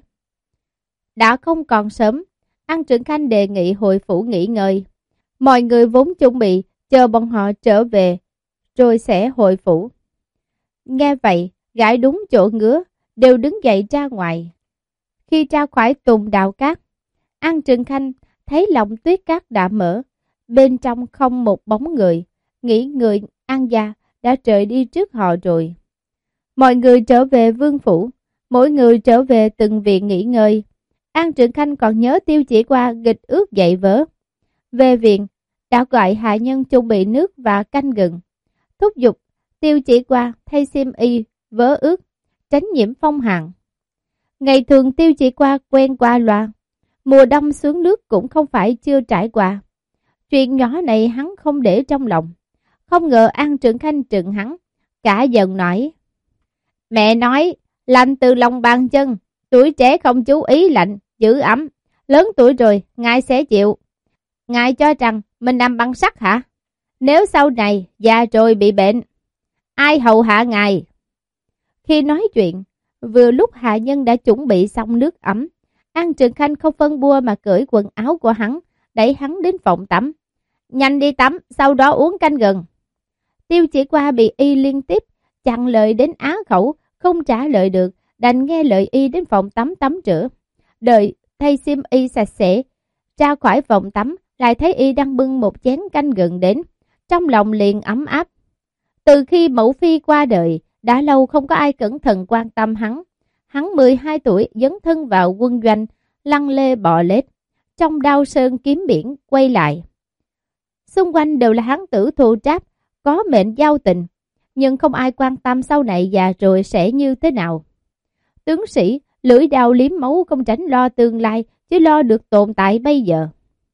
Đã không còn sớm, An Trừng Khanh đề nghị hội phủ nghỉ ngơi. Mọi người vốn chuẩn bị chờ bọn họ trở về, rồi sẽ hội phủ. Nghe vậy, gãi đúng chỗ ngứa, đều đứng dậy ra ngoài. Khi ra khỏi Tùng Đạo Cát, An Trừng Khanh thấy lòng tuyết cát đã mở, bên trong không một bóng người, nghĩ người An gia đã rời đi trước họ rồi. Mọi người trở về vương phủ, mỗi người trở về từng viện nghỉ ngơi. An Trừng Khanh còn nhớ Tiêu Chỉ Qua nghịch ước dậy vỡ. Về viện, đã gọi hạ nhân chuẩn bị nước và canh gừng, thúc giục Tiêu Chỉ Qua thay xiêm y vớ ướt, tránh nhiễm phong hàn. Ngày thường Tiêu Chỉ Qua quen qua loa, mùa đông xuống nước cũng không phải chưa trải qua. Chuyện nhỏ này hắn không để trong lòng. Không ngờ An Trừng Khanh trừng hắn, cả giận nói. Mẹ nói, lạnh từ lòng bàn chân, tuổi trẻ không chú ý lạnh, giữ ấm. Lớn tuổi rồi, ngài sẽ chịu. Ngài cho rằng mình nằm bằng sắt hả? Nếu sau này già rồi bị bệnh, ai hầu hạ ngài? Khi nói chuyện, vừa lúc hạ nhân đã chuẩn bị xong nước ấm, An Trường Khanh không phân bua mà cởi quần áo của hắn, đẩy hắn đến phòng tắm. Nhanh đi tắm, sau đó uống canh gừng. Tiêu Chỉ Qua bị y liên tiếp chặn lời đến á khẩu, không trả lời được, đành nghe lời y đến phòng tắm tắm rửa. Đợi thay xiêm y sạch sẽ, ra khỏi phòng tắm, lại thấy y đang bưng một chén canh gừng đến, trong lòng liền ấm áp. Từ khi mẫu phi qua đời, đã lâu không có ai cẩn thận quan tâm hắn. Hắn mười hai tuổi dấn thân vào quân doanh, lăn lê bò lết, trong đao sơn kiếm biển quay lại. Xung quanh đều là hán tử thô tráp, có mệnh giao tình, nhưng không ai quan tâm sau này già rồi sẽ như thế nào. Tướng sĩ, lưỡi đao liếm máu không tránh lo tương lai, chứ lo được tồn tại bây giờ.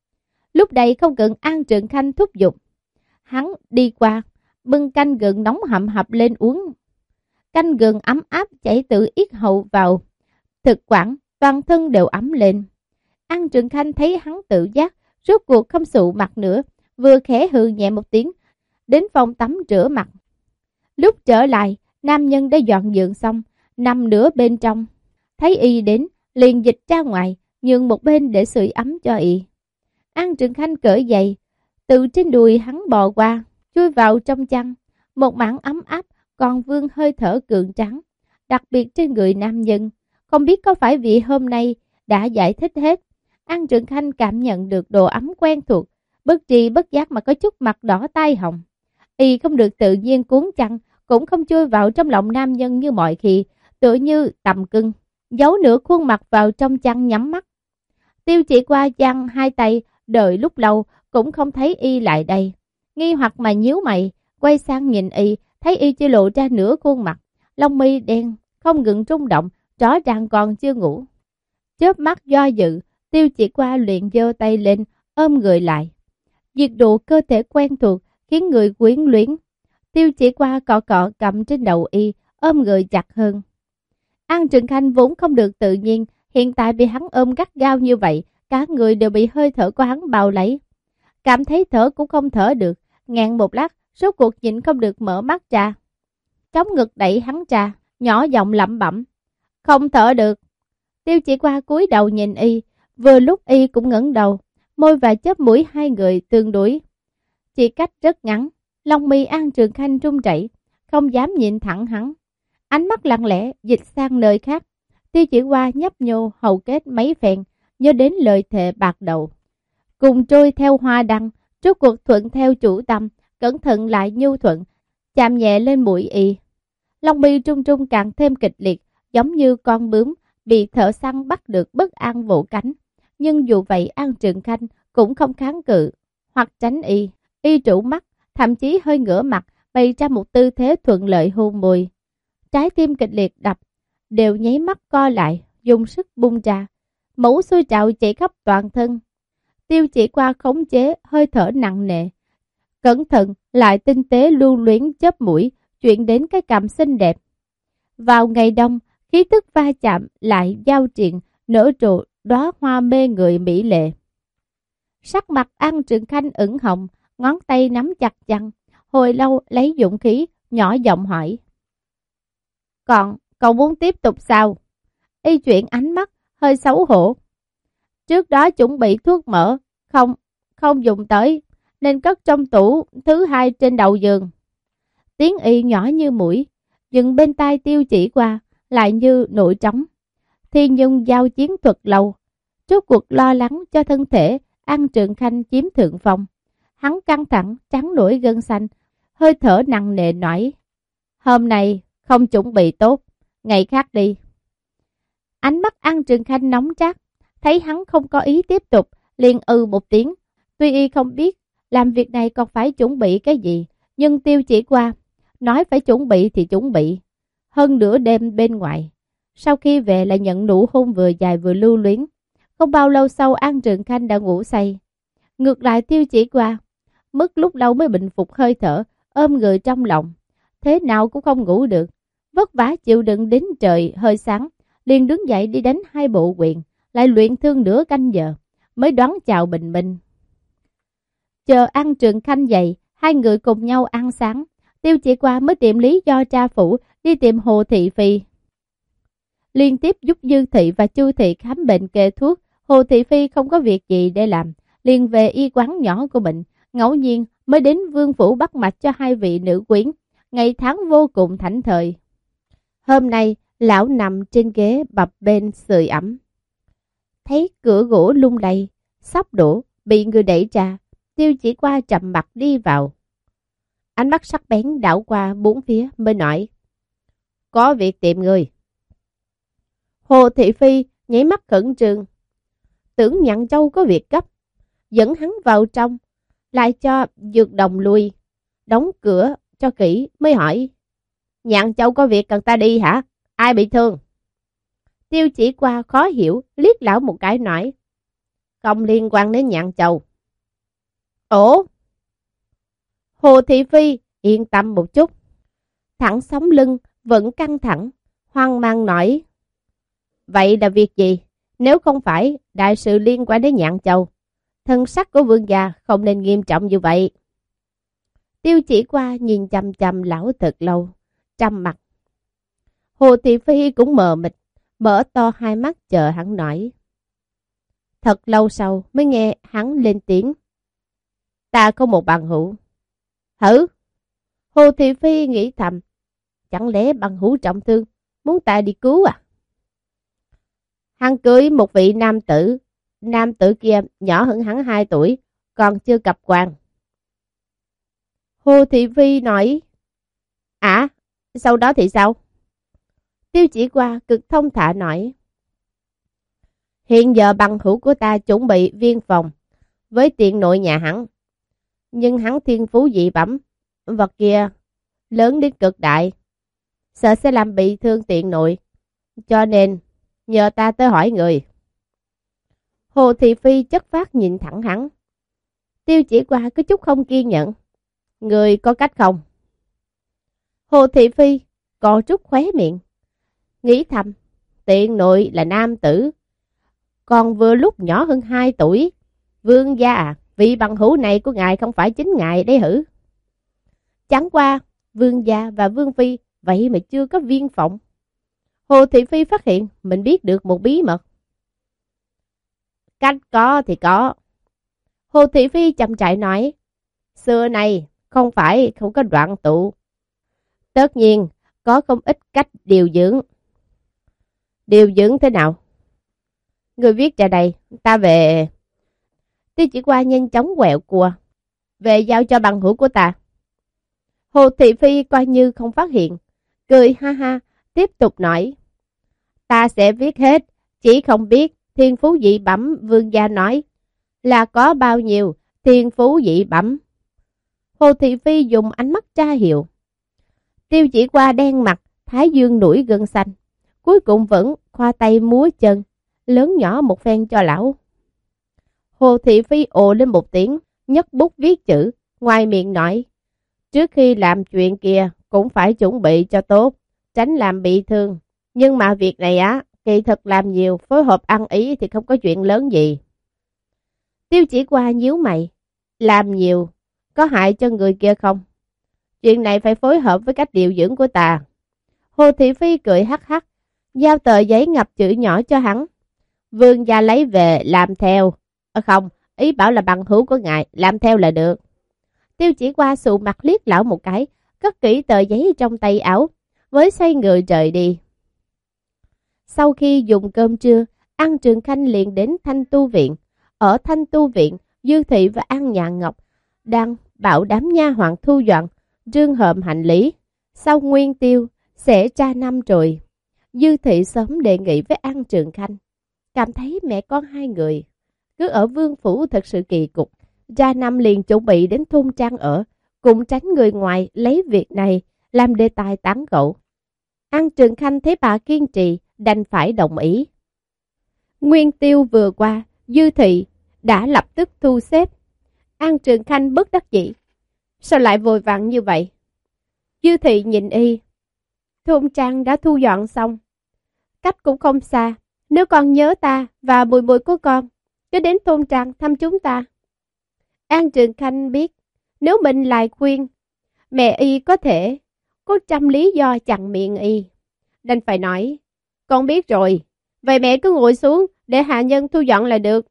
Lúc đây không cần An Trường Khanh thúc giục, hắn đi qua, bưng canh gừng nóng hầm hập lên uống. Canh gừng ấm áp chảy từ yết hầu vào thực quản, toàn thân đều ấm lên. An Trường Khanh thấy hắn tự giác, rốt cuộc không sụ mặt nữa, vừa khẽ hừ nhẹ một tiếng, đến phòng tắm rửa mặt. Lúc trở lại, nam nhân đã dọn giường xong, nằm nửa bên trong. Thấy y đến, liền dịch ra ngoài, nhường một bên để sưởi ấm cho y. An Trường Khanh cởi giày, từ trên đùi hắn bò qua, chui vào trong chăn, một mảng ấm áp, còn vương hơi thở cường trắng, đặc biệt trên người nam nhân. Không biết có phải vì hôm nay đã giải thích hết, An Trường Khanh cảm nhận được độ ấm quen thuộc, bất tri bất giác mà có chút mặt đỏ tai hồng. Y không được tự nhiên cuốn chăn, cũng không chui vào trong lòng nam nhân như mọi khi, tựa như tầm cưng, giấu nửa khuôn mặt vào trong chăn nhắm mắt. Tiêu Chỉ Qua giăng hai tay, đợi lúc lâu cũng không thấy y lại đây. Nghi hoặc mà nhíu mày, quay sang nhìn y, thấy y chưa lộ ra nửa khuôn mặt, lông mi đen không ngừng rung động, rõ ràng còn chưa ngủ. Chớp mắt do dự, Tiêu Chỉ Qua liền giơ tay lên, ôm người lại. Nhiệt độ cơ thể quen thuộc khiến người quyến luyến. Tiêu Chỉ Qua cọ cọ cầm trên đầu y, ôm người chặt hơn. An Trường Khanh vốn không được tự nhiên, hiện tại bị hắn ôm gắt gao như vậy, cả người đều bị hơi thở của hắn bao lấy. Cảm thấy thở cũng không thở được, ngẹn một lát, rốt cuộc nhịn không được mở mắt ra. Trống ngực đẩy hắn ra, nhỏ giọng lẩm bẩm, không thở được. Tiêu Chỉ Qua cúi đầu nhìn y, vừa lúc y cũng ngẩng đầu, môi và chớp mũi hai người tương đối, chỉ cách rất ngắn. Lông mi An Trường Khanh run rẩy, không dám nhìn thẳng hắn, ánh mắt lặng lẽ dịch sang nơi khác. Tiêu Chỉ Qua nhấp nhô hầu kết mấy phen, nhớ đến lời thề bạc đầu, cùng trôi theo hoa đăng, rốt cuộc thuận theo chủ tâm, cẩn thận lại nhu thuận, chạm nhẹ lên mũi y. Lông mi trung trung càng thêm kịch liệt, giống như con bướm bị thợ săn bắt được bất an vỗ cánh. Nhưng dù vậy An Trường Khanh cũng không kháng cự hoặc tránh y, y trụ mắt, thậm chí hơi ngửa mặt, bày ra một tư thế thuận lợi hôn môi. Trái tim kịch liệt đập, đều nháy mắt co lại, dùng sức bung ra, máu sôi trào chảy khắp toàn thân. Tiêu Chỉ Qua khống chế hơi thở nặng nề, cẩn thận lại tinh tế lưu luyến chớp mũi, chuyển đến cái cằm xinh đẹp. Vào ngày đông, khí tức va chạm lại giao triện, nở rộ đóa hoa mê người mỹ lệ. Sắc mặt An Trường Khanh ửng hồng, ngón tay nắm chặt chăn, hồi lâu lấy dũng khí, nhỏ giọng hỏi. Còn, cậu muốn tiếp tục sao? Y chuyển ánh mắt, hơi xấu hổ. Trước đó chuẩn bị thuốc mỡ, không, không dùng tới, nên cất trong tủ thứ hai trên đầu giường. Tiếng y nhỏ như mũi, dừng bên tai Tiêu Chỉ Qua, lại như nội trống. Thiên Nhung giao chiến thuật lâu, rốt cuộc lo lắng cho thân thể An Trường Khanh chiếm thượng phong. Hắn căng thẳng, trắng nổi gân xanh, hơi thở nặng nề nói. Hôm nay không chuẩn bị tốt, ngày khác đi. Ánh mắt An Trường Khanh nóng rát, thấy hắn không có ý tiếp tục, liền ư một tiếng. Tuy y không biết làm việc này còn phải chuẩn bị cái gì, nhưng Tiêu Chỉ Qua nói phải chuẩn bị thì chuẩn bị. Hơn nửa đêm bên ngoài, sau khi về lại nhận nụ hôn vừa dài vừa lưu luyến. Không bao lâu sau An Trường Khanh đã ngủ say. Ngược lại Tiêu Chỉ Qua mất lúc lâu mới bình phục hơi thở, ôm người trong lòng, thế nào cũng không ngủ được. Vất vả chịu đựng đến trời hơi sáng, liền đứng dậy đi đánh hai bộ quyền, lại luyện thương nửa canh giờ, mới đoán chào bình minh. Chờ An Trường Khanh dậy, hai người cùng nhau ăn sáng, Tiêu Chỉ Qua mới tìm lý do tra phủ đi tìm Hồ Thị Phi. Liên tiếp giúp Dư Thị và Chu Thị khám bệnh kê thuốc. Hồ Thị Phi không có việc gì để làm, liền về y quán nhỏ của mình, ngẫu nhiên mới đến vương phủ bắt mạch cho hai vị nữ quyến, ngày tháng vô cùng thảnh thơi. Hôm nay, lão nằm trên ghế bập bên sưởi ấm. Thấy cửa gỗ lung lay, sắp đổ, bị người đẩy ra, Tiêu Chỉ Qua trầm mặt đi vào. Ánh mắt sắc bén đảo qua bốn phía mới nói: có việc tìm người. Hồ Thị Phi nháy mắt khẩn trương, tưởng Nhạn Châu có việc gấp, dẫn hắn vào trong, lại cho dược đồng lui, đóng cửa cho kỹ mới hỏi: Nhạn Châu có việc cần ta đi hả? Ai bị thương? Tiêu Chỉ Qua khó hiểu, liếc lão một cái nói: không liên quan đến Nhạn Châu. Ủa? Hồ Thị Phi yên tâm một chút, thẳng sống lưng vẫn căng thẳng, hoang mang nói: vậy là việc gì? Nếu không phải đại sự liên quan đến Nhạn Châu, thân sắc của vương gia không nên nghiêm trọng như vậy. Tiêu Chỉ Qua nhìn chằm chằm lão thật lâu, trầm mặt. Hồ Thị Phi cũng mờ mịt, mở to hai mắt chờ hắn nói. Thật lâu sau mới nghe hắn lên tiếng: ta có một bằng hữu. Hử? Hồ Thị Phi nghĩ thầm, chẳng lẽ bằng hữu trọng thương muốn ta đi cứu à? Hắn cưới một vị nam tử, nam tử kia nhỏ hơn hắn hai tuổi, còn chưa cập quan. Hồ Thị Phi nói: à, sau đó thì sao? Tiêu Chỉ Qua cực thông thả nói: hiện giờ bằng hữu của ta chuẩn bị viên phòng với tiện nội nhà hắn, nhưng hắn thiên phú dị bẩm, vật kia lớn đến cực đại, sợ sẽ làm bị thương tiện nội, cho nên nhờ ta tới hỏi người. Hồ Thị Phi chất phát nhìn thẳng hắn. Tiêu Chỉ Qua có chút không kiên nhẫn: người có cách không? Hồ Thị Phi co rút khóe miệng, nghĩ thầm, tiện nội là nam tử, còn vừa lúc nhỏ hơn hai tuổi. Vương gia à, vị bằng hữu này của ngài không phải chính ngài đấy hử? Chẳng qua vương gia và vương phi vậy mà chưa có viên phòng. Hồ Thị Phi phát hiện mình biết được một bí mật. Cách có thì có. Hồ Thị Phi chậm rãi nói: xưa này không phải không có đoạn tụ, tất nhiên có không ít cách điều dưỡng. Điều dưỡng thế nào? Người viết ra đây, ta về. Tiêu Chỉ Qua nhanh chóng quẹo cua: về giao cho bằng hữu của ta. Hồ Thị Phi coi như không phát hiện, cười ha ha, tiếp tục nói: ta sẽ viết hết, chỉ không biết thiên phú dị bẩm vương gia nói là có bao nhiêu thiên phú dị bẩm. Hồ Thị Phi dùng ánh mắt tra hiệu. Tiêu Chỉ Qua đen mặt, thái dương nổi gân xanh, cuối cùng vẫn khoa tay múa chân, lớn nhỏ một phen cho lão. Hồ Thị Phi ồ lên một tiếng, nhấc bút viết chữ, ngoài miệng nói: trước khi làm chuyện kia cũng phải chuẩn bị cho tốt, tránh làm bị thương. Nhưng mà việc này á, kỳ thực làm nhiều, phối hợp ăn ý thì không có chuyện lớn gì. Tiêu Chỉ Qua nhíu mày: làm nhiều, có hại cho người kia không? Chuyện này phải phối hợp với cách điều dưỡng của ta. Hồ Thị Phi cười hắc hắc, giao tờ giấy ngập chữ nhỏ cho hắn. Vương gia lấy về làm theo. À không, ý bảo là bằng hữu của ngài, làm theo là được. Tiêu Chỉ Qua sụ mặt liếc lão một cái, cất kỹ tờ giấy trong tay áo, với xoay người rời đi. Sau khi dùng cơm trưa, An Trường Khanh liền đến Thanh Tu Viện. Ở Thanh Tu Viện, Dư Thị và An Nhạn Ngọc đang bảo đám nha hoàn thu dọn rương hợm hành lý. Sau nguyên tiêu sẽ tra năm rồi, Dư Thị sớm đề nghị với An Trường Khanh, cảm thấy mẹ con hai người cứ ở vương phủ thật sự kỳ cục. Ra năm liền chuẩn bị đến thôn trang ở, cũng tránh người ngoài lấy việc này làm đề tài tán gẫu. An Trường Khanh thấy bà kiên trì, đành phải đồng ý. Nguyên tiêu vừa qua, Dư Thị đã lập tức thu xếp. An Trường Khanh bất đắc dĩ: sao lại vội vàng như vậy? Dư Thị nhìn y: thôn trang đã thu dọn xong, cách cũng không xa, nếu con nhớ ta và bùi bùi của con, cứ đến thôn trang thăm chúng ta. An Trường Khanh biết, nếu mình lại khuyên, Mẹ y có thể có trăm lý do chặn miệng y. Đành phải nói, con biết rồi, vậy mẹ cứ ngồi xuống để hạ nhân thu dọn là được.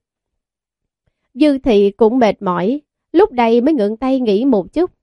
Dư Thị cũng mệt mỏi, lúc đây mới ngượng tay nghỉ một chút.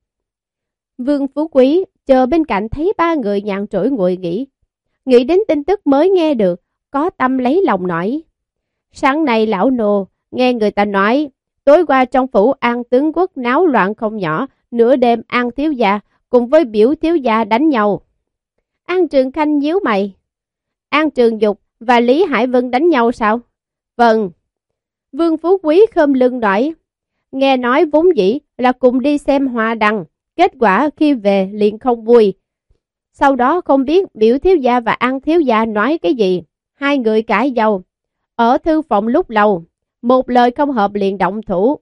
Vương Phú Quý chờ bên cạnh thấy ba người nhàn rỗi ngồi nghỉ. Nghĩ đến tin tức mới nghe được, có tâm lấy lòng nói. Sáng nay lão nô nghe người ta nói, tối qua trong phủ An tướng quốc náo loạn không nhỏ, nửa đêm An thiếu gia cùng với Biểu thiếu gia đánh nhau. An Trường Khanh nhíu mày. An Trường Dục và Lý Hải Vân đánh nhau sao? Vâng. Vương Phú Quý khom lưng nói. Nghe nói vốn dĩ là cùng đi xem hoa đăng, kết quả khi về liền không vui. Sau đó không biết Biểu thiếu gia và An thiếu gia nói cái gì, hai người cãi nhau. Ở thư phòng lúc lâu, một lời không hợp liền động thủ.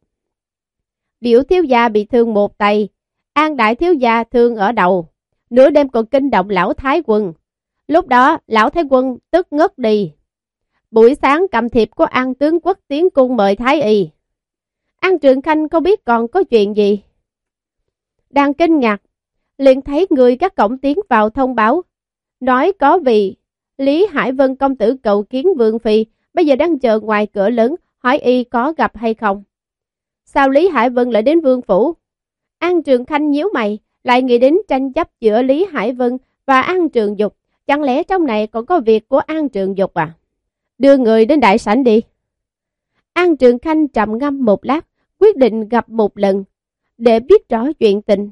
Biểu thiếu gia bị thương một tay, An đại thiếu gia thương ở đầu, nửa đêm còn kinh động lão thái quân. Lúc đó lão thái quân tức ngất đi. Buổi sáng cầm thiệp của An tướng quốc tiến cung mời thái y. An Trường Khanh không biết còn có chuyện gì. Đang kinh ngạc, liền thấy người các cổng tiến vào thông báo, nói có vị Lý Hải Vân công tử cầu kiến Vương Phi, bây giờ đang chờ ngoài cửa lớn, hỏi y có gặp hay không. Sao Lý Hải Vân lại đến Vương Phủ? An Trường Khanh nhíu mày, lại nghĩ đến tranh chấp giữa Lý Hải Vân và An Trường Dục. Chẳng lẽ trong này còn có việc của An Trường Dục à? Đưa người đến đại sảnh đi. An Trường Khanh trầm ngâm một lát, quyết định gặp một lần, để biết rõ chuyện tình.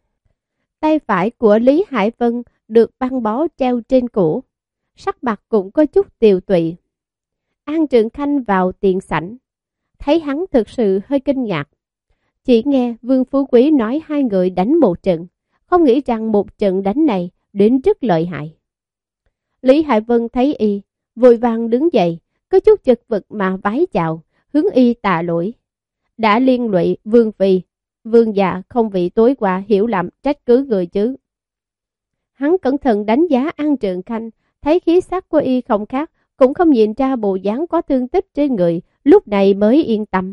Tay phải của Lý Hải Vân được băng bó treo trên cổ, sắc mặt cũng có chút tiều tụy. An Trường Khanh vào tiền sảnh, thấy hắn thực sự hơi kinh ngạc. Chỉ nghe Vương Phú Quý nói hai người đánh một trận, không nghĩ rằng một trận đánh này đến rất lợi hại. Lý Hải Vân thấy y, vội vàng đứng dậy, có chút chật vật mà vái chào, hướng y tạ lỗi. Đã liên lụy Vương Phi, Vương già không vị tối qua hiểu lầm trách cứ người chứ. Hắn cẩn thận đánh giá An Trường Khanh, thấy khí sắc của y không khác, cũng không nhìn ra bộ dáng có thương tích trên người, lúc này mới yên tâm.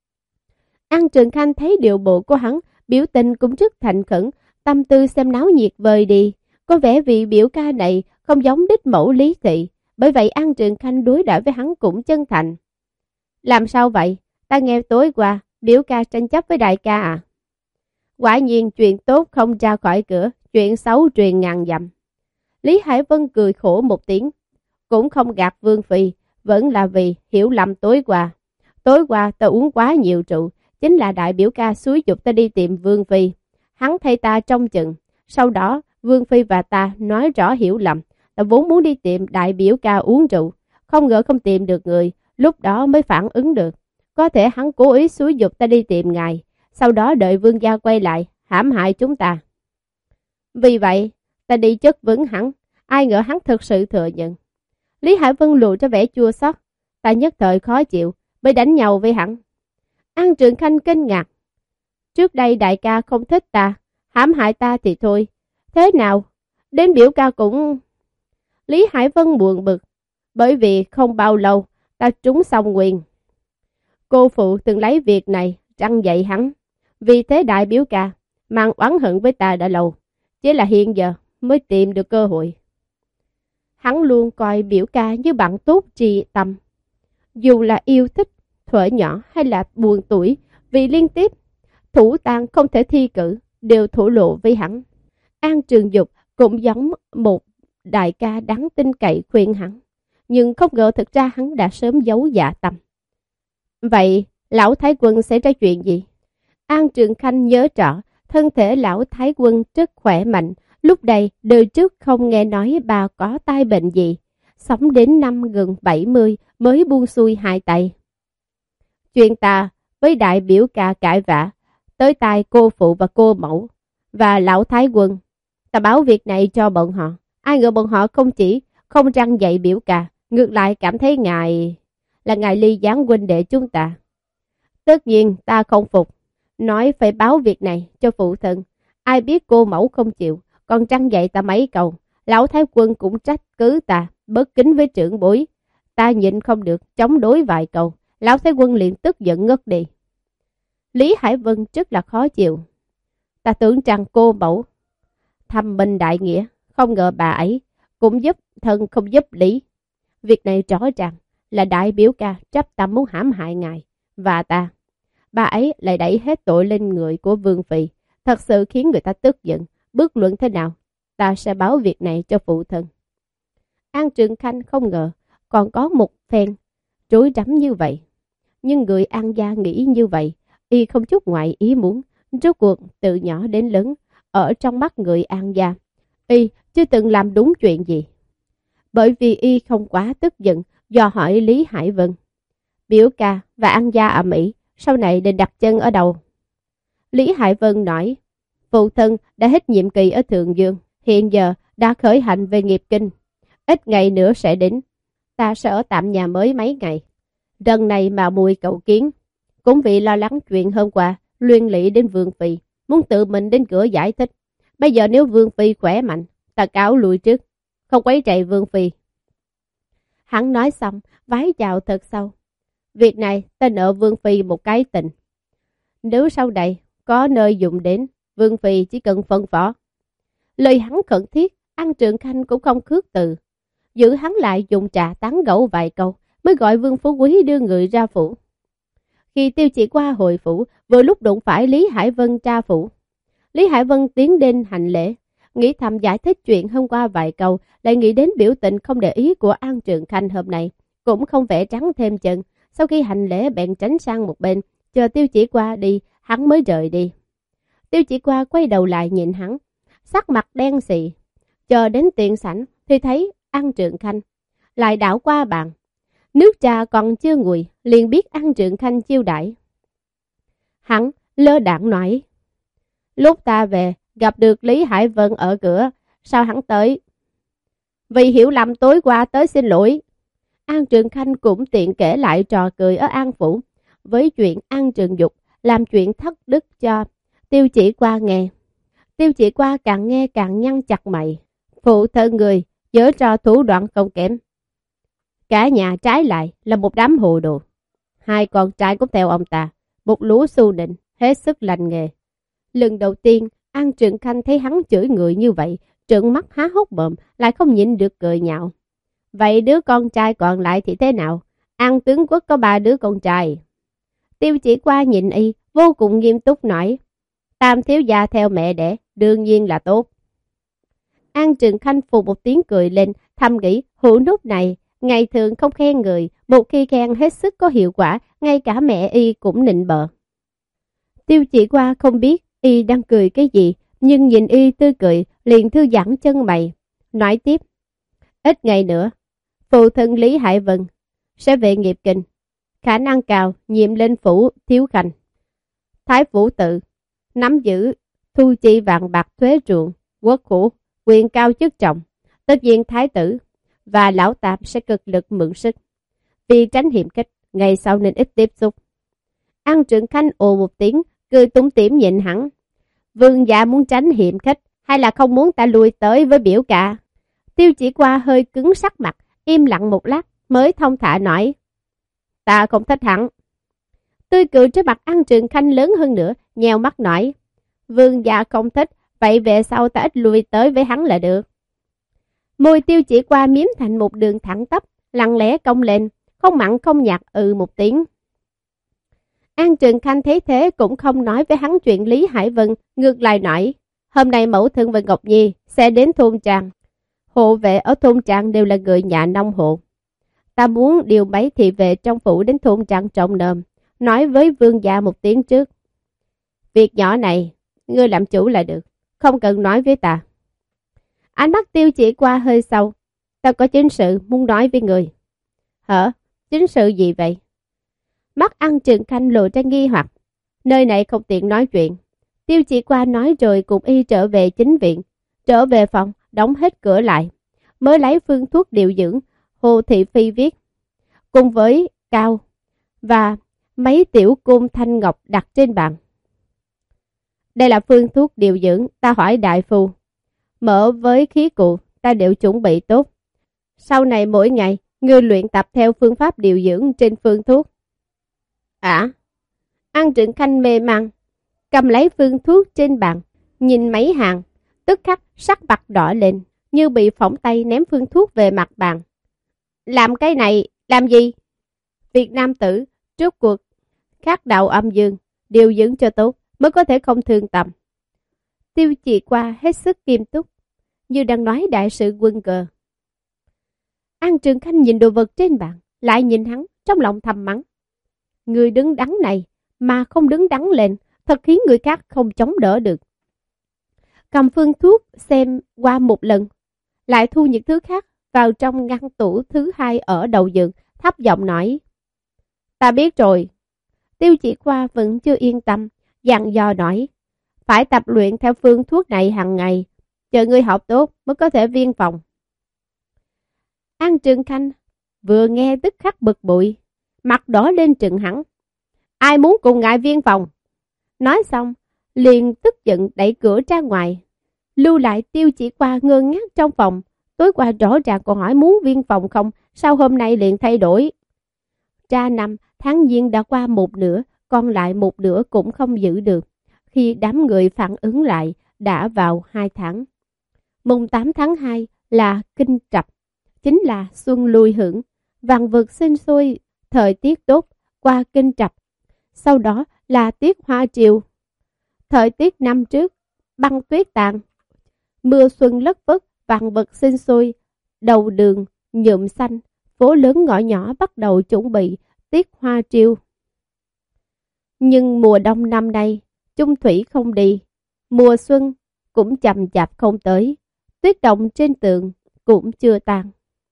An Trường Khanh thấy điệu bộ của hắn, biểu tình cũng rất thành khẩn, tâm tư xem náo nhiệt vời đi. Có vẻ vị biểu ca này không giống đích mẫu Lý Thị, bởi vậy An Trường Khanh đối đãi với hắn cũng chân thành. Làm sao vậy? Ta nghe tối qua, biểu ca tranh chấp với đại ca à? Quả nhiên chuyện tốt không ra khỏi cửa, chuyện xấu truyền ngàn dặm. Lý Hải Vân cười khổ một tiếng, cũng không gạt Vương Phi, vẫn là vì hiểu lầm tối qua. Tối qua ta uống quá nhiều rượu, chính là đại biểu ca xúi giục ta đi tìm Vương Phi. Hắn thay ta trông chừng, sau đó Vương Phi và ta nói rõ hiểu lầm. Ta vốn muốn đi tìm đại biểu ca uống rượu, không ngờ không tìm được người, lúc đó mới phản ứng được. Có thể hắn cố ý xúi giục ta đi tìm ngài, sau đó đợi vương gia quay lại, hãm hại chúng ta. Vì vậy, ta đi chất vấn hắn, ai ngờ hắn thực sự thừa nhận. Lý Hải Vân lộ ra vẻ chua xót, ta nhất thời khó chịu, mới đánh nhau với hắn. An Trường Khanh kinh ngạc. Trước đây đại ca không thích ta, hãm hại ta thì thôi. Thế nào? Đến biểu ca cũng... Lý Hải Vân buồn bực, bởi vì không bao lâu ta trúng xong quyền. Cô phụ từng lấy việc này răng dạy hắn, vì thế đại biểu ca mang oán hận với ta đã lâu, chỉ là hiện giờ mới tìm được cơ hội. Hắn luôn coi biểu ca như bạn tốt tri tâm, dù là yêu thích, thuở nhỏ hay là buồn tuổi, vì liên tiếp thủ tang không thể thi cử, đều thổ lộ với hắn. An Trường Dục cũng giống một đại ca đáng tin cậy khuyên hắn, nhưng không ngờ thực ra hắn đã sớm giấu dạ tâm. Vậy lão Thái Quân xảy ra chuyện gì? An Trường Khanh nhớ rõ, thân thể lão Thái Quân rất khỏe mạnh, lúc đây đời trước không nghe nói bà có tai bệnh gì, sống đến năm gần bảy mươi mới buông xuôi hai tay. Chuyện ta với đại biểu ca cãi vã, tới tai cô phụ và cô mẫu và lão Thái Quân. Ta báo việc này cho bọn họ, ai ngờ bọn họ không chỉ không răng dạy biểu ca, ngược lại cảm thấy ngài là ngài ly gián huynh đệ chúng ta. Tất nhiên ta không phục, nói phải báo việc này cho phụ thân. Ai biết cô mẫu không chịu, còn răng dạy ta mấy câu. Lão Thái Quân cũng trách cứ ta, bất kính với trưởng bối. Ta nhịn không được, chống đối vài câu. Lão Thái Quân liền tức giận ngất đi. Lý Hải Vân rất là khó chịu. Ta tưởng rằng cô mẫu thâm minh đại nghĩa, không ngờ bà ấy cũng giúp thân không giúp lý. Việc này rõ ràng là đại biểu ca chấp tâm muốn hãm hại ngài và ta. Bà ấy lại đẩy hết tội lên người của Vương Phi, thật sự khiến người ta tức giận. Bước luận thế nào, ta sẽ báo việc này cho phụ thân. An Trường Khanh không ngờ còn có một phen rối rắm như vậy. Nhưng người An gia nghĩ như vậy, y không chút ngoại ý muốn. Rốt cuộc từ nhỏ đến lớn, ở trong mắt người An gia, y chưa từng làm đúng chuyện gì. Bởi vì y không quá tức giận do hỏi Lý Hải Vân. Biểu ca và An gia ở Mỹ, sau này định đặt chân ở đâu? Lý Hải Vân nói, phụ thân đã hết nhiệm kỳ ở Thượng Dương, hiện giờ đã khởi hành về nghiệp kinh. Ít ngày nữa sẽ đến, ta sẽ ở tạm nhà mới mấy ngày. Lần này mà mùi cậu kiến, cũng vì lo lắng chuyện hôm qua, liên lụy đến Vương Phi, muốn tự mình đến cửa giải thích. Bây giờ nếu Vương Phi khỏe mạnh, ta cáo lùi trước, không quấy rầy Vương Phi. Hắn nói xong, vái chào thật sâu. Việc này ta nợ Vương Phi một cái tình. Nếu sau này có nơi dùng đến, Vương Phi chỉ cần phân phó. Lời hắn khẩn thiết, An Trường Khanh cũng không khước từ. Giữ hắn lại dùng trà tán gẫu vài câu, mới gọi Vương Phú Quý đưa người ra phủ. Khi Tiêu Chỉ qua hồi phủ, vừa lúc đụng phải Lý Hải Vân tra phủ. Lý Hải Vân tiến đến hành lễ, nghĩ thầm giải thích chuyện hôm qua vài câu, lại nghĩ đến biểu tình không để ý của An Trường Khanh hôm nay, cũng không vẽ trắng thêm chân. Sau khi hành lễ bèn tránh sang một bên, chờ Tiêu Chỉ qua đi, hắn mới rời đi. Tiêu Chỉ qua quay đầu lại nhìn hắn, sắc mặt đen xị. Chờ đến tiền sảnh thì thấy An Trường Khanh lại đảo qua bàn. Nước trà còn chưa nguội, liền biết An Trường Khanh chiêu đãi. Hắn lơ đãng nói, lúc ta về gặp được Lý Hải Vân ở cửa, sao hắn tới? Vì hiểu lầm tối qua tới xin lỗi. An Trường Khanh cũng tiện kể lại trò cười ở An Phủ với chuyện An Trường Dục làm chuyện thất đức cho Tiêu Chỉ qua nghe. Tiêu Chỉ qua càng nghe càng nhăn chặt mày. Phụ thân người giở trò thủ đoạn không kém. Cả nhà trái lại là một đám hồ đồ. Hai con trai cũng theo ông ta, một lũ xu nịnh, hết sức lành nghề. Lần đầu tiên, An Trường Khanh thấy hắn chửi người như vậy, trợn mắt há hốc mồm, lại không nhịn được cười nhạo. Vậy đứa con trai còn lại thì thế nào? An tướng quốc có ba đứa con trai. Tiêu Chỉ qua nhìn y, vô cùng nghiêm túc nói, tam thiếu gia theo mẹ đẻ, đương nhiên là tốt. An Trường Khanh phù một tiếng cười lên, thầm nghĩ hữu nút này, ngày thường không khen người, một khi khen hết sức có hiệu quả, ngay cả mẹ y cũng nịnh bợ. Tiêu Chỉ qua không biết y đang cười cái gì, nhưng nhìn y tươi cười, liền thư giãn chân mày, nói tiếp. Ít ngày nữa, phụ thân Lý Hải Vân sẽ về nghiệp kinh, khả năng cao nhiệm lên phủ thiếu khanh. Thái phủ tự nắm giữ thu chi vàng bạc thuế ruộng, quốc khố, quyền cao chức trọng. Tất nhiên thái tử và lão tạp sẽ cực lực mượn sức. Vì tránh hiểm khích, ngày sau nên ít tiếp xúc. An Trường Khanh ồ một tiếng, cười tủm tỉm nhìn hắn. Vương gia muốn tránh hiểm khích, hay là không muốn ta lui tới với biểu ca? Tiêu Chỉ qua hơi cứng sắc mặt, im lặng một lát, mới thông thả nói. Ta không thích hắn. Tươi cười trên mặt An Trường Khanh lớn hơn nữa, nheo mắt nói. Vương gia không thích, vậy về sau ta ít lui tới với hắn là được. Môi Tiêu Chỉ qua miếm thành một đường thẳng tắp, lặng lẽ cong lên, không mặn không nhạt ừ một tiếng. An Trường Khanh thấy thế cũng không nói với hắn chuyện Lý Hải Vân, ngược lại nói, hôm nay mẫu thân và Ngọc Nhi sẽ đến thôn Tràng. Hộ vệ ở thôn Tràng đều là người nhà nông hộ. Ta muốn điều mấy thị vệ trong phủ đến thôn Tràng trọng nơm, nói với vương gia một tiếng trước. Việc nhỏ này, ngươi làm chủ là được, không cần nói với ta. Ánh mắt Tiêu Chỉ qua hơi sâu, ta có chính sự muốn nói với người. Hả? Chính sự gì vậy? Mắt An Trường Khanh lộ ra nghi hoặc. Nơi này không tiện nói chuyện. Tiêu Chỉ qua nói rồi cùng y trở về chính viện. Trở về phòng, đóng hết cửa lại. Mới lấy phương thuốc điều dưỡng, Hồ Thị Phi viết. Cùng với cao và mấy tiểu cung thanh ngọc đặt trên bàn. Đây là phương thuốc điều dưỡng, ta hỏi đại phu. Mỡ với khí cụ, ta đều chuẩn bị tốt. Sau này mỗi ngày, ngươi luyện tập theo phương pháp điều dưỡng trên phương thuốc. À, An Trường Khanh mê man, cầm lấy phương thuốc trên bàn, nhìn mấy hàng, tức khắc sắc mặt đỏ lên, như bị phỏng tay ném phương thuốc về mặt bàn. Làm cái này, làm gì? Việt Nam tử, trước cuộc, khắc đạo âm dương, điều dưỡng cho tốt mới có thể không thương tâm. Tiêu Chỉ Qua hết sức nghiêm túc, như đang nói đại sự quân cờ. An Trường Khanh nhìn đồ vật trên bàn, lại nhìn hắn, trong lòng thầm mắng. Người đứng đắn này mà không đứng đắn lên, thật khiến người khác không chống đỡ được. Cầm phương thuốc xem qua một lần, lại thu những thứ khác vào trong ngăn tủ thứ hai ở đầu giường, thấp giọng nói. Ta biết rồi. Tiêu Chỉ Qua vẫn chưa yên tâm, dặn dò nói. Phải tập luyện theo phương thuốc này hàng ngày, chờ ngươi học tốt mới có thể viên phòng. An Trường Khanh vừa nghe tức khắc bực bội, mặt đỏ lên trừng hắn. Ai muốn cùng ngài viên phòng? Nói xong, liền tức giận đẩy cửa ra ngoài. Lưu lại Tiêu Chỉ Qua ngơ ngác trong phòng. Tối qua rõ ràng còn hỏi muốn viên phòng không, sao hôm nay liền thay đổi? Ra năm, tháng giêng đã qua một nửa, còn lại một nửa cũng không giữ được. Khi đám người phản ứng lại, đã vào hai tháng. Mùng tám tháng hai là kinh trập, chính là xuân lui hưởng, vạn vật sinh sôi, thời tiết tốt, qua kinh trập. Sau đó là tiết hoa triều. Thời tiết năm trước, băng tuyết tàn, mưa xuân lất phất, vạn vật sinh sôi, đầu đường, nhuộm xanh, phố lớn ngõ nhỏ bắt đầu chuẩn bị tiết hoa triều. Nhưng mùa đông năm nay, chung thủy không đi, mùa xuân cũng chậm chạp không tới, tuyết động trên tường cũng chưa tan.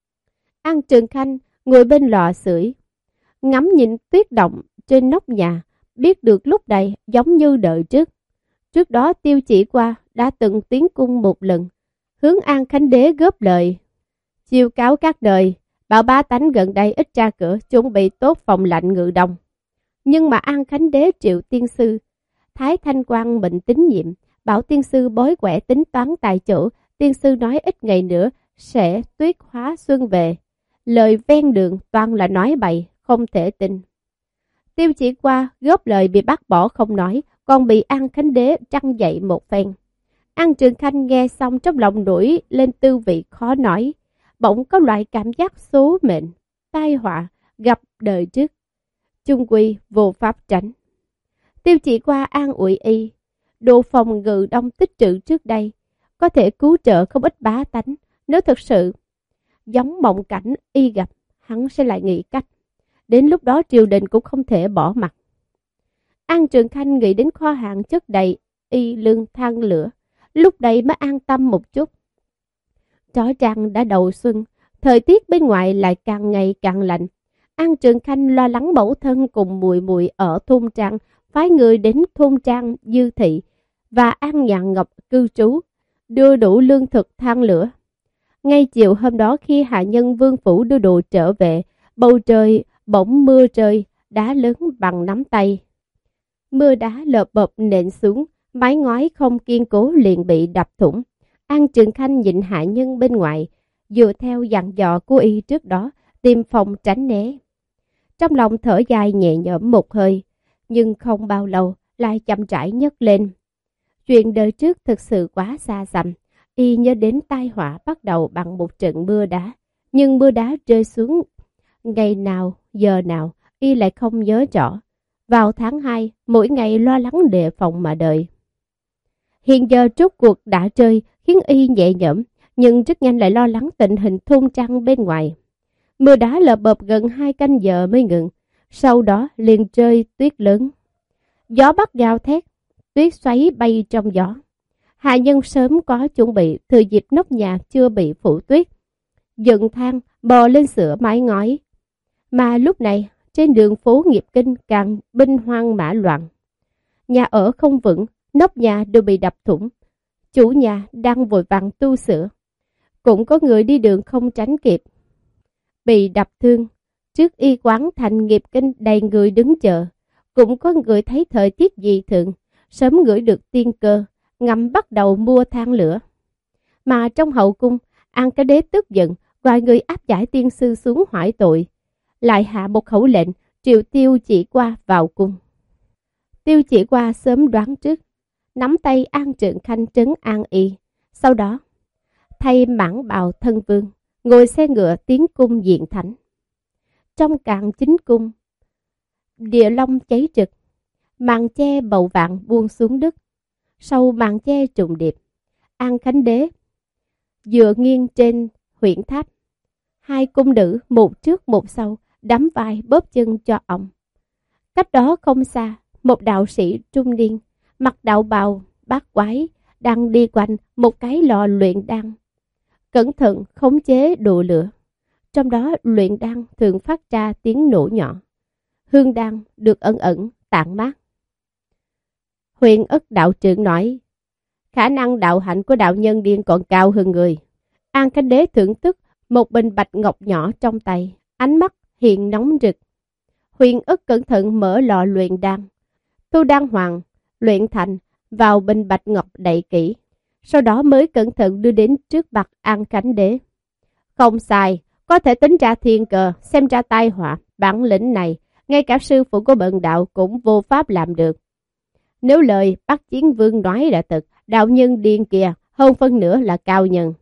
An Trường Khanh ngồi bên lò sưởi, ngắm nhìn tuyết động trên nóc nhà, biết được lúc này giống như đợi trước. Trước đó Tiêu Chỉ Qua đã từng tiến cung một lần, hướng An Khánh Đế góp lời, chiêu cáo các đời, bảo bá tánh gần đây ít ra cửa, chuẩn bị tốt phòng lạnh ngự đông. Nhưng mà An Khánh Đế triệu tiên sư, Thái Thanh Quang mệnh tín nhiệm, bảo tiên sư bói quẻ tính toán tại chỗ, tiên sư nói ít ngày nữa sẽ tuyết hóa xuân về. Lời ven đường toàn là nói bậy, không thể tin. Tiêu Chỉ Qua góp lời bị bắt bỏ không nói, còn bị An Khánh Đế trăng dậy một phen. An Trường Khanh nghe xong trong lòng nổi lên tư vị khó nói, bỗng có loại cảm giác số mệnh, tai họa, gặp đời trước. Chung quy vô pháp tránh. Tiêu Chỉ Qua an ủi y, đồ phòng ngự đông tích trữ trước đây, có thể cứu trợ không ít bá tánh, nếu thực sự giống mộng cảnh y gặp, hắn sẽ lại nghĩ cách. Đến lúc đó triều đình cũng không thể bỏ mặt. An Trường Khanh nghĩ đến kho hàng chất đầy y lương than lửa, lúc đây mới an tâm một chút. Rõ ràng đã đầu xuân, thời tiết bên ngoài lại càng ngày càng lạnh. An Trường Khanh lo lắng mẫu thân cùng mùi mùi ở thôn trang, phái người đến thôn trang Dư Thị và An Nhạn Ngọc cư trú, đưa đủ lương thực than lửa. Ngay chiều hôm đó khi hạ nhân Vương Phủ đưa đồ trở về, bầu trời bỗng mưa rơi, đá lớn bằng nắm tay. Mưa đá lợp bập nện xuống, mái ngói không kiên cố liền bị đập thủng. An Trường Khanh nhìn hạ nhân bên ngoài, dựa theo dặn dò của y trước đó, tìm phòng tránh né. Trong lòng thở dài nhẹ nhõm một hơi, nhưng không bao lâu lại chậm rãi nhấc lên. Chuyện đời trước thực sự quá xa xăm, y nhớ đến tai họa bắt đầu bằng một trận mưa đá. Nhưng mưa đá rơi xuống ngày nào, giờ nào, y lại không nhớ rõ. Vào tháng hai, mỗi ngày lo lắng đề phòng mà đợi. Hiện giờ rốt cuộc đã rơi khiến y nhẹ nhõm, nhưng rất nhanh lại lo lắng tình hình thôn trang bên ngoài. Mưa đá lợp bập gần hai canh giờ mới ngừng, sau đó liền rơi tuyết lớn. Gió bắc gào thét, tuyết xoáy bay trong gió. Hạ nhân sớm có chuẩn bị, thừa dịp nóc nhà chưa bị phủ tuyết, dựng thang bò lên sửa mái ngói. Mà lúc này trên đường phố Nghiệp Kinh càng binh hoang mã loạn. Nhà ở không vững, nóc nhà đều bị đập thủng. Chủ nhà đang vội vàng tu sửa. Cũng có người đi đường không tránh kịp, bị đập thương. Trước y quán thành Nghiệp Kinh đầy người đứng chờ. Cũng có người thấy thời tiết dị thường, sớm ngửi được tiên cơ, ngầm bắt đầu mua than lửa. Mà trong hậu cung, An Cái Đế tức giận, gọi người áp giải tiên sư xuống hỏi tội, lại hạ một khẩu lệnh triệu Tiêu Chỉ Qua vào cung. Tiêu Chỉ Qua sớm đoán trước, nắm tay An Trượng Khanh trấn an y. Sau đó, thay mãng bào thân vương, ngồi xe ngựa tiến cung diện thánh. Trong cạn chính cung, địa long cháy rực, màn che bầu vạn buông xuống đất. Sau màn che trùng điệp, An Khánh Đế dựa nghiêng trên huyễn tháp. Hai cung nữ một trước một sau đắm vai bóp chân cho ông. Cách đó không xa, một đạo sĩ trung niên mặc đạo bào bát quái đang đi quanh một cái lò luyện đan, cẩn thận khống chế độ lửa. Trong đó luyện đan thường phát ra tiếng nổ nhỏ, hương đan được ẩn ẩn tản mát. Huyền Ất đạo trưởng nói, khả năng đạo hạnh của đạo nhân điên còn cao hơn người. An Khánh Đế thưởng thức một bình bạch ngọc nhỏ trong tay, ánh mắt hiện nóng rực. Huyền Ất cẩn thận mở lò luyện đan, thu đan hoàng luyện thành vào bình bạch ngọc đậy kỹ, sau đó mới cẩn thận đưa đến trước mặt An Khánh Đế. Không sai, có thể tính ra thiên cờ, xem ra tai họa, bản lĩnh này, ngay cả sư phụ của bần đạo cũng vô pháp làm được. Nếu lời Bắc Chiến Vương nói là thật, đạo nhân điên kia hơn phân nửa là cao nhân.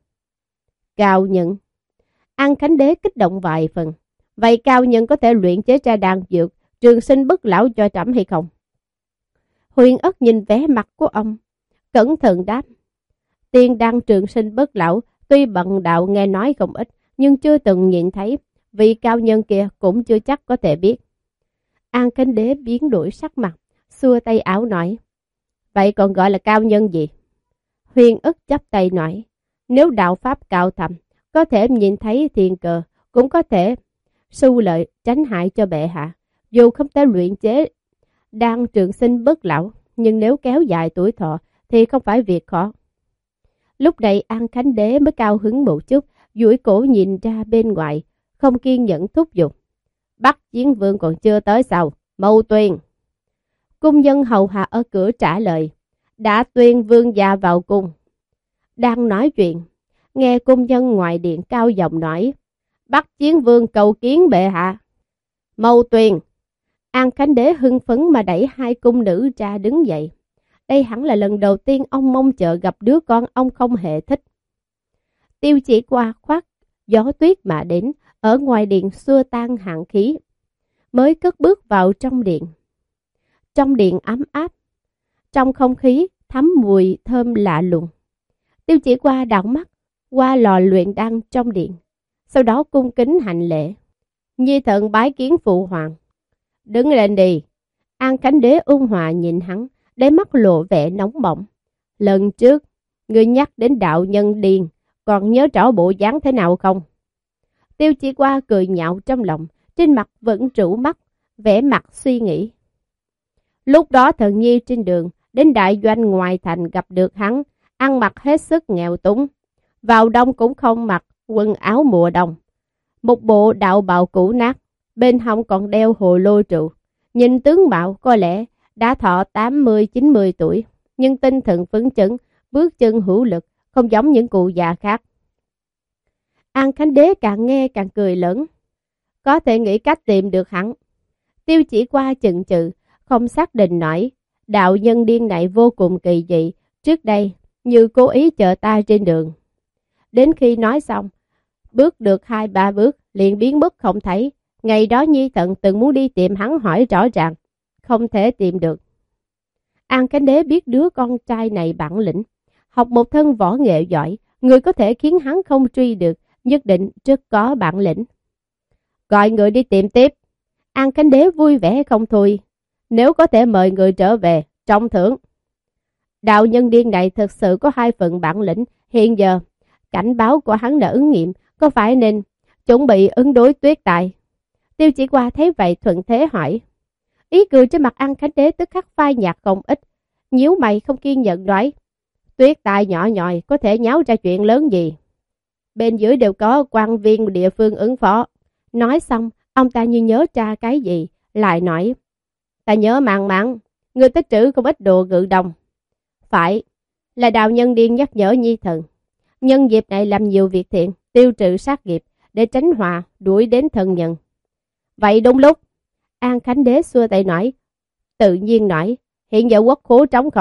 Cao nhân? An Khánh Đế kích động vài phần. Vậy cao nhân có thể luyện chế ra đan dược trường sinh bất lão cho trẫm hay không? Huyền Ất nhìn vẻ mặt của ông, cẩn thận đáp. Tiên đan trường sinh bất lão, tuy bần đạo nghe nói không ít, nhưng chưa từng nhìn thấy, vị cao nhân kia cũng chưa chắc có thể biết. An Khánh Đế biến đổi sắc mặt, xua tay áo nói, vậy còn gọi là cao nhân gì? Huyền Ất chắp tay nói, nếu đạo pháp cao thầm, có thể nhìn thấy thiên cờ, cũng có thể su lợi tránh hại cho bệ hạ. Dù không thể luyện chế đan trường sinh bất lão, nhưng nếu kéo dài tuổi thọ thì không phải việc khó. Lúc này An Khánh Đế mới cao hứng một chút, duỗi cổ nhìn ra bên ngoài, không kiên nhẫn thúc giục. Bắc Chiến Vương còn chưa tới sao? Mau tuyên! Cung nhân hầu hạ ở cửa trả lời, đã tuyên vương gia vào cung. Đang nói chuyện, nghe cung nhân ngoài điện cao giọng nói, Bắc Chiến Vương cầu kiến bệ hạ. Mau tuyên! An Khánh Đế hưng phấn mà đẩy hai cung nữ ra đứng dậy. Đây hẳn là lần đầu tiên ông mong chờ gặp đứa con ông không hề thích. Tiêu Chỉ qua khoác gió tuyết mà đến, ở ngoài điện xua tan hàn khí, mới cất bước vào trong điện. Trong điện ấm áp, trong không khí thấm mùi thơm lạ lùng. Tiêu Chỉ qua đảo mắt qua lò luyện đan trong điện, sau đó cung kính hành lễ. Nhi thần bái kiến phụ hoàng. Đứng lên đi. An Khánh Đế ôn hòa nhìn hắn, đáy mắt lộ vẻ nóng bỏng. Lần trước, ngươi nhắc đến đạo nhân điên, còn nhớ rõ bộ dáng thế nào không? Tiêu Chỉ qua cười nhạo trong lòng, trên mặt vẫn rũ mắt, vẻ mặt suy nghĩ. Lúc đó thần nhi trên đường, đến đại doanh ngoài thành gặp được hắn, ăn mặc hết sức nghèo túng. Vào đông cũng không mặc quần áo mùa đông. Một bộ đạo bào cũ nát, bên hông còn đeo hồ lô rượu. Nhìn tướng mạo có lẽ đã thọ tám mươi chín mươi tuổi, nhưng tinh thần phấn chấn, bước chân hữu lực, không giống những cụ già khác. An Khánh Đế càng nghe càng cười lớn. Có thể nghĩ cách tìm được hắn. Tiêu Chỉ qua chần chừ, không xác định nổi. Đạo nhân điên này vô cùng kỳ dị, trước đây như cố ý chờ ta trên đường. Đến khi nói xong, bước được hai ba bước liền biến mất không thấy. Ngày đó Nhi thần từng muốn đi tìm hắn hỏi rõ ràng, không thể tìm được. An Khánh Đế biết đứa con trai này bản lĩnh, học một thân võ nghệ giỏi, người có thể khiến hắn không truy được, nhất định rất có bản lĩnh. Gọi người đi tìm tiếp. An Khánh Đế vui vẻ không thôi. Nếu có thể mời người trở về, trọng thưởng. Đạo nhân điên này thực sự có hai phần bản lĩnh. Hiện giờ, cảnh báo của hắn đã ứng nghiệm, có phải nên chuẩn bị ứng đối tuyết tài? Tiêu Chỉ qua thấy vậy thuận thế hỏi. Ý cười trên mặt An Khánh Đế tức khắc phai nhạt không ít, nhíu mày không kiên nhẫn nói. Tuyết tài nhỏ nhòi có thể nháo ra chuyện lớn gì? Bên dưới đều có quan viên địa phương ứng phó. Nói xong, ông ta như nhớ ra cái gì, lại nói. Ta nhớ màng màng, người tích trữ không ít đồ ngự đồng. Phải, là đạo nhân điên nhắc nhở Nhi thần. Nhân dịp này làm nhiều việc thiện, tiêu trừ sát nghiệp, để tránh họa đuổi đến thân nhân. Vậy đúng lúc. An Khánh Đế xua tay nói. Tự nhiên nói, hiện giờ quốc khố trống không,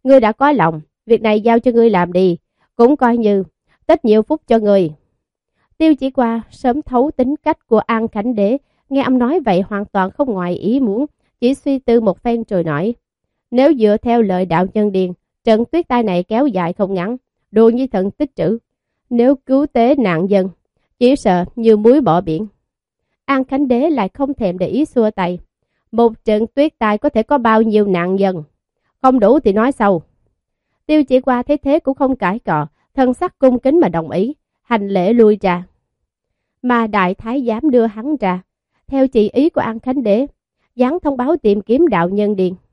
ngươi đã có lòng, việc này giao cho ngươi làm đi, cũng coi như tích nhiều phúc cho ngươi. Tiêu Chỉ Qua sớm thấu tính cách của An Khánh Đế, nghe ông nói vậy hoàn toàn không ngoài ý muốn, chỉ suy tư một phen rồi nói. Nếu dựa theo lời đạo nhân điền, trận tuyết tai này kéo dài không ngắn, đồ như thần tích trữ. Nếu cứu tế nạn dân, chỉ sợ như muối bỏ biển. An Khánh Đế lại không thèm để ý xua tay. Một trận tuyết tai có thể có bao nhiêu nạn dân? Không đủ thì nói sau. Tiêu Chỉ Qua thấy thế cũng không cãi cọ, thân sắc cung kính mà đồng ý, hành lễ lui ra. Mà đại thái giám đưa hắn ra, theo chỉ ý của An Khánh Đế, dán thông báo tìm kiếm đạo nhân điền.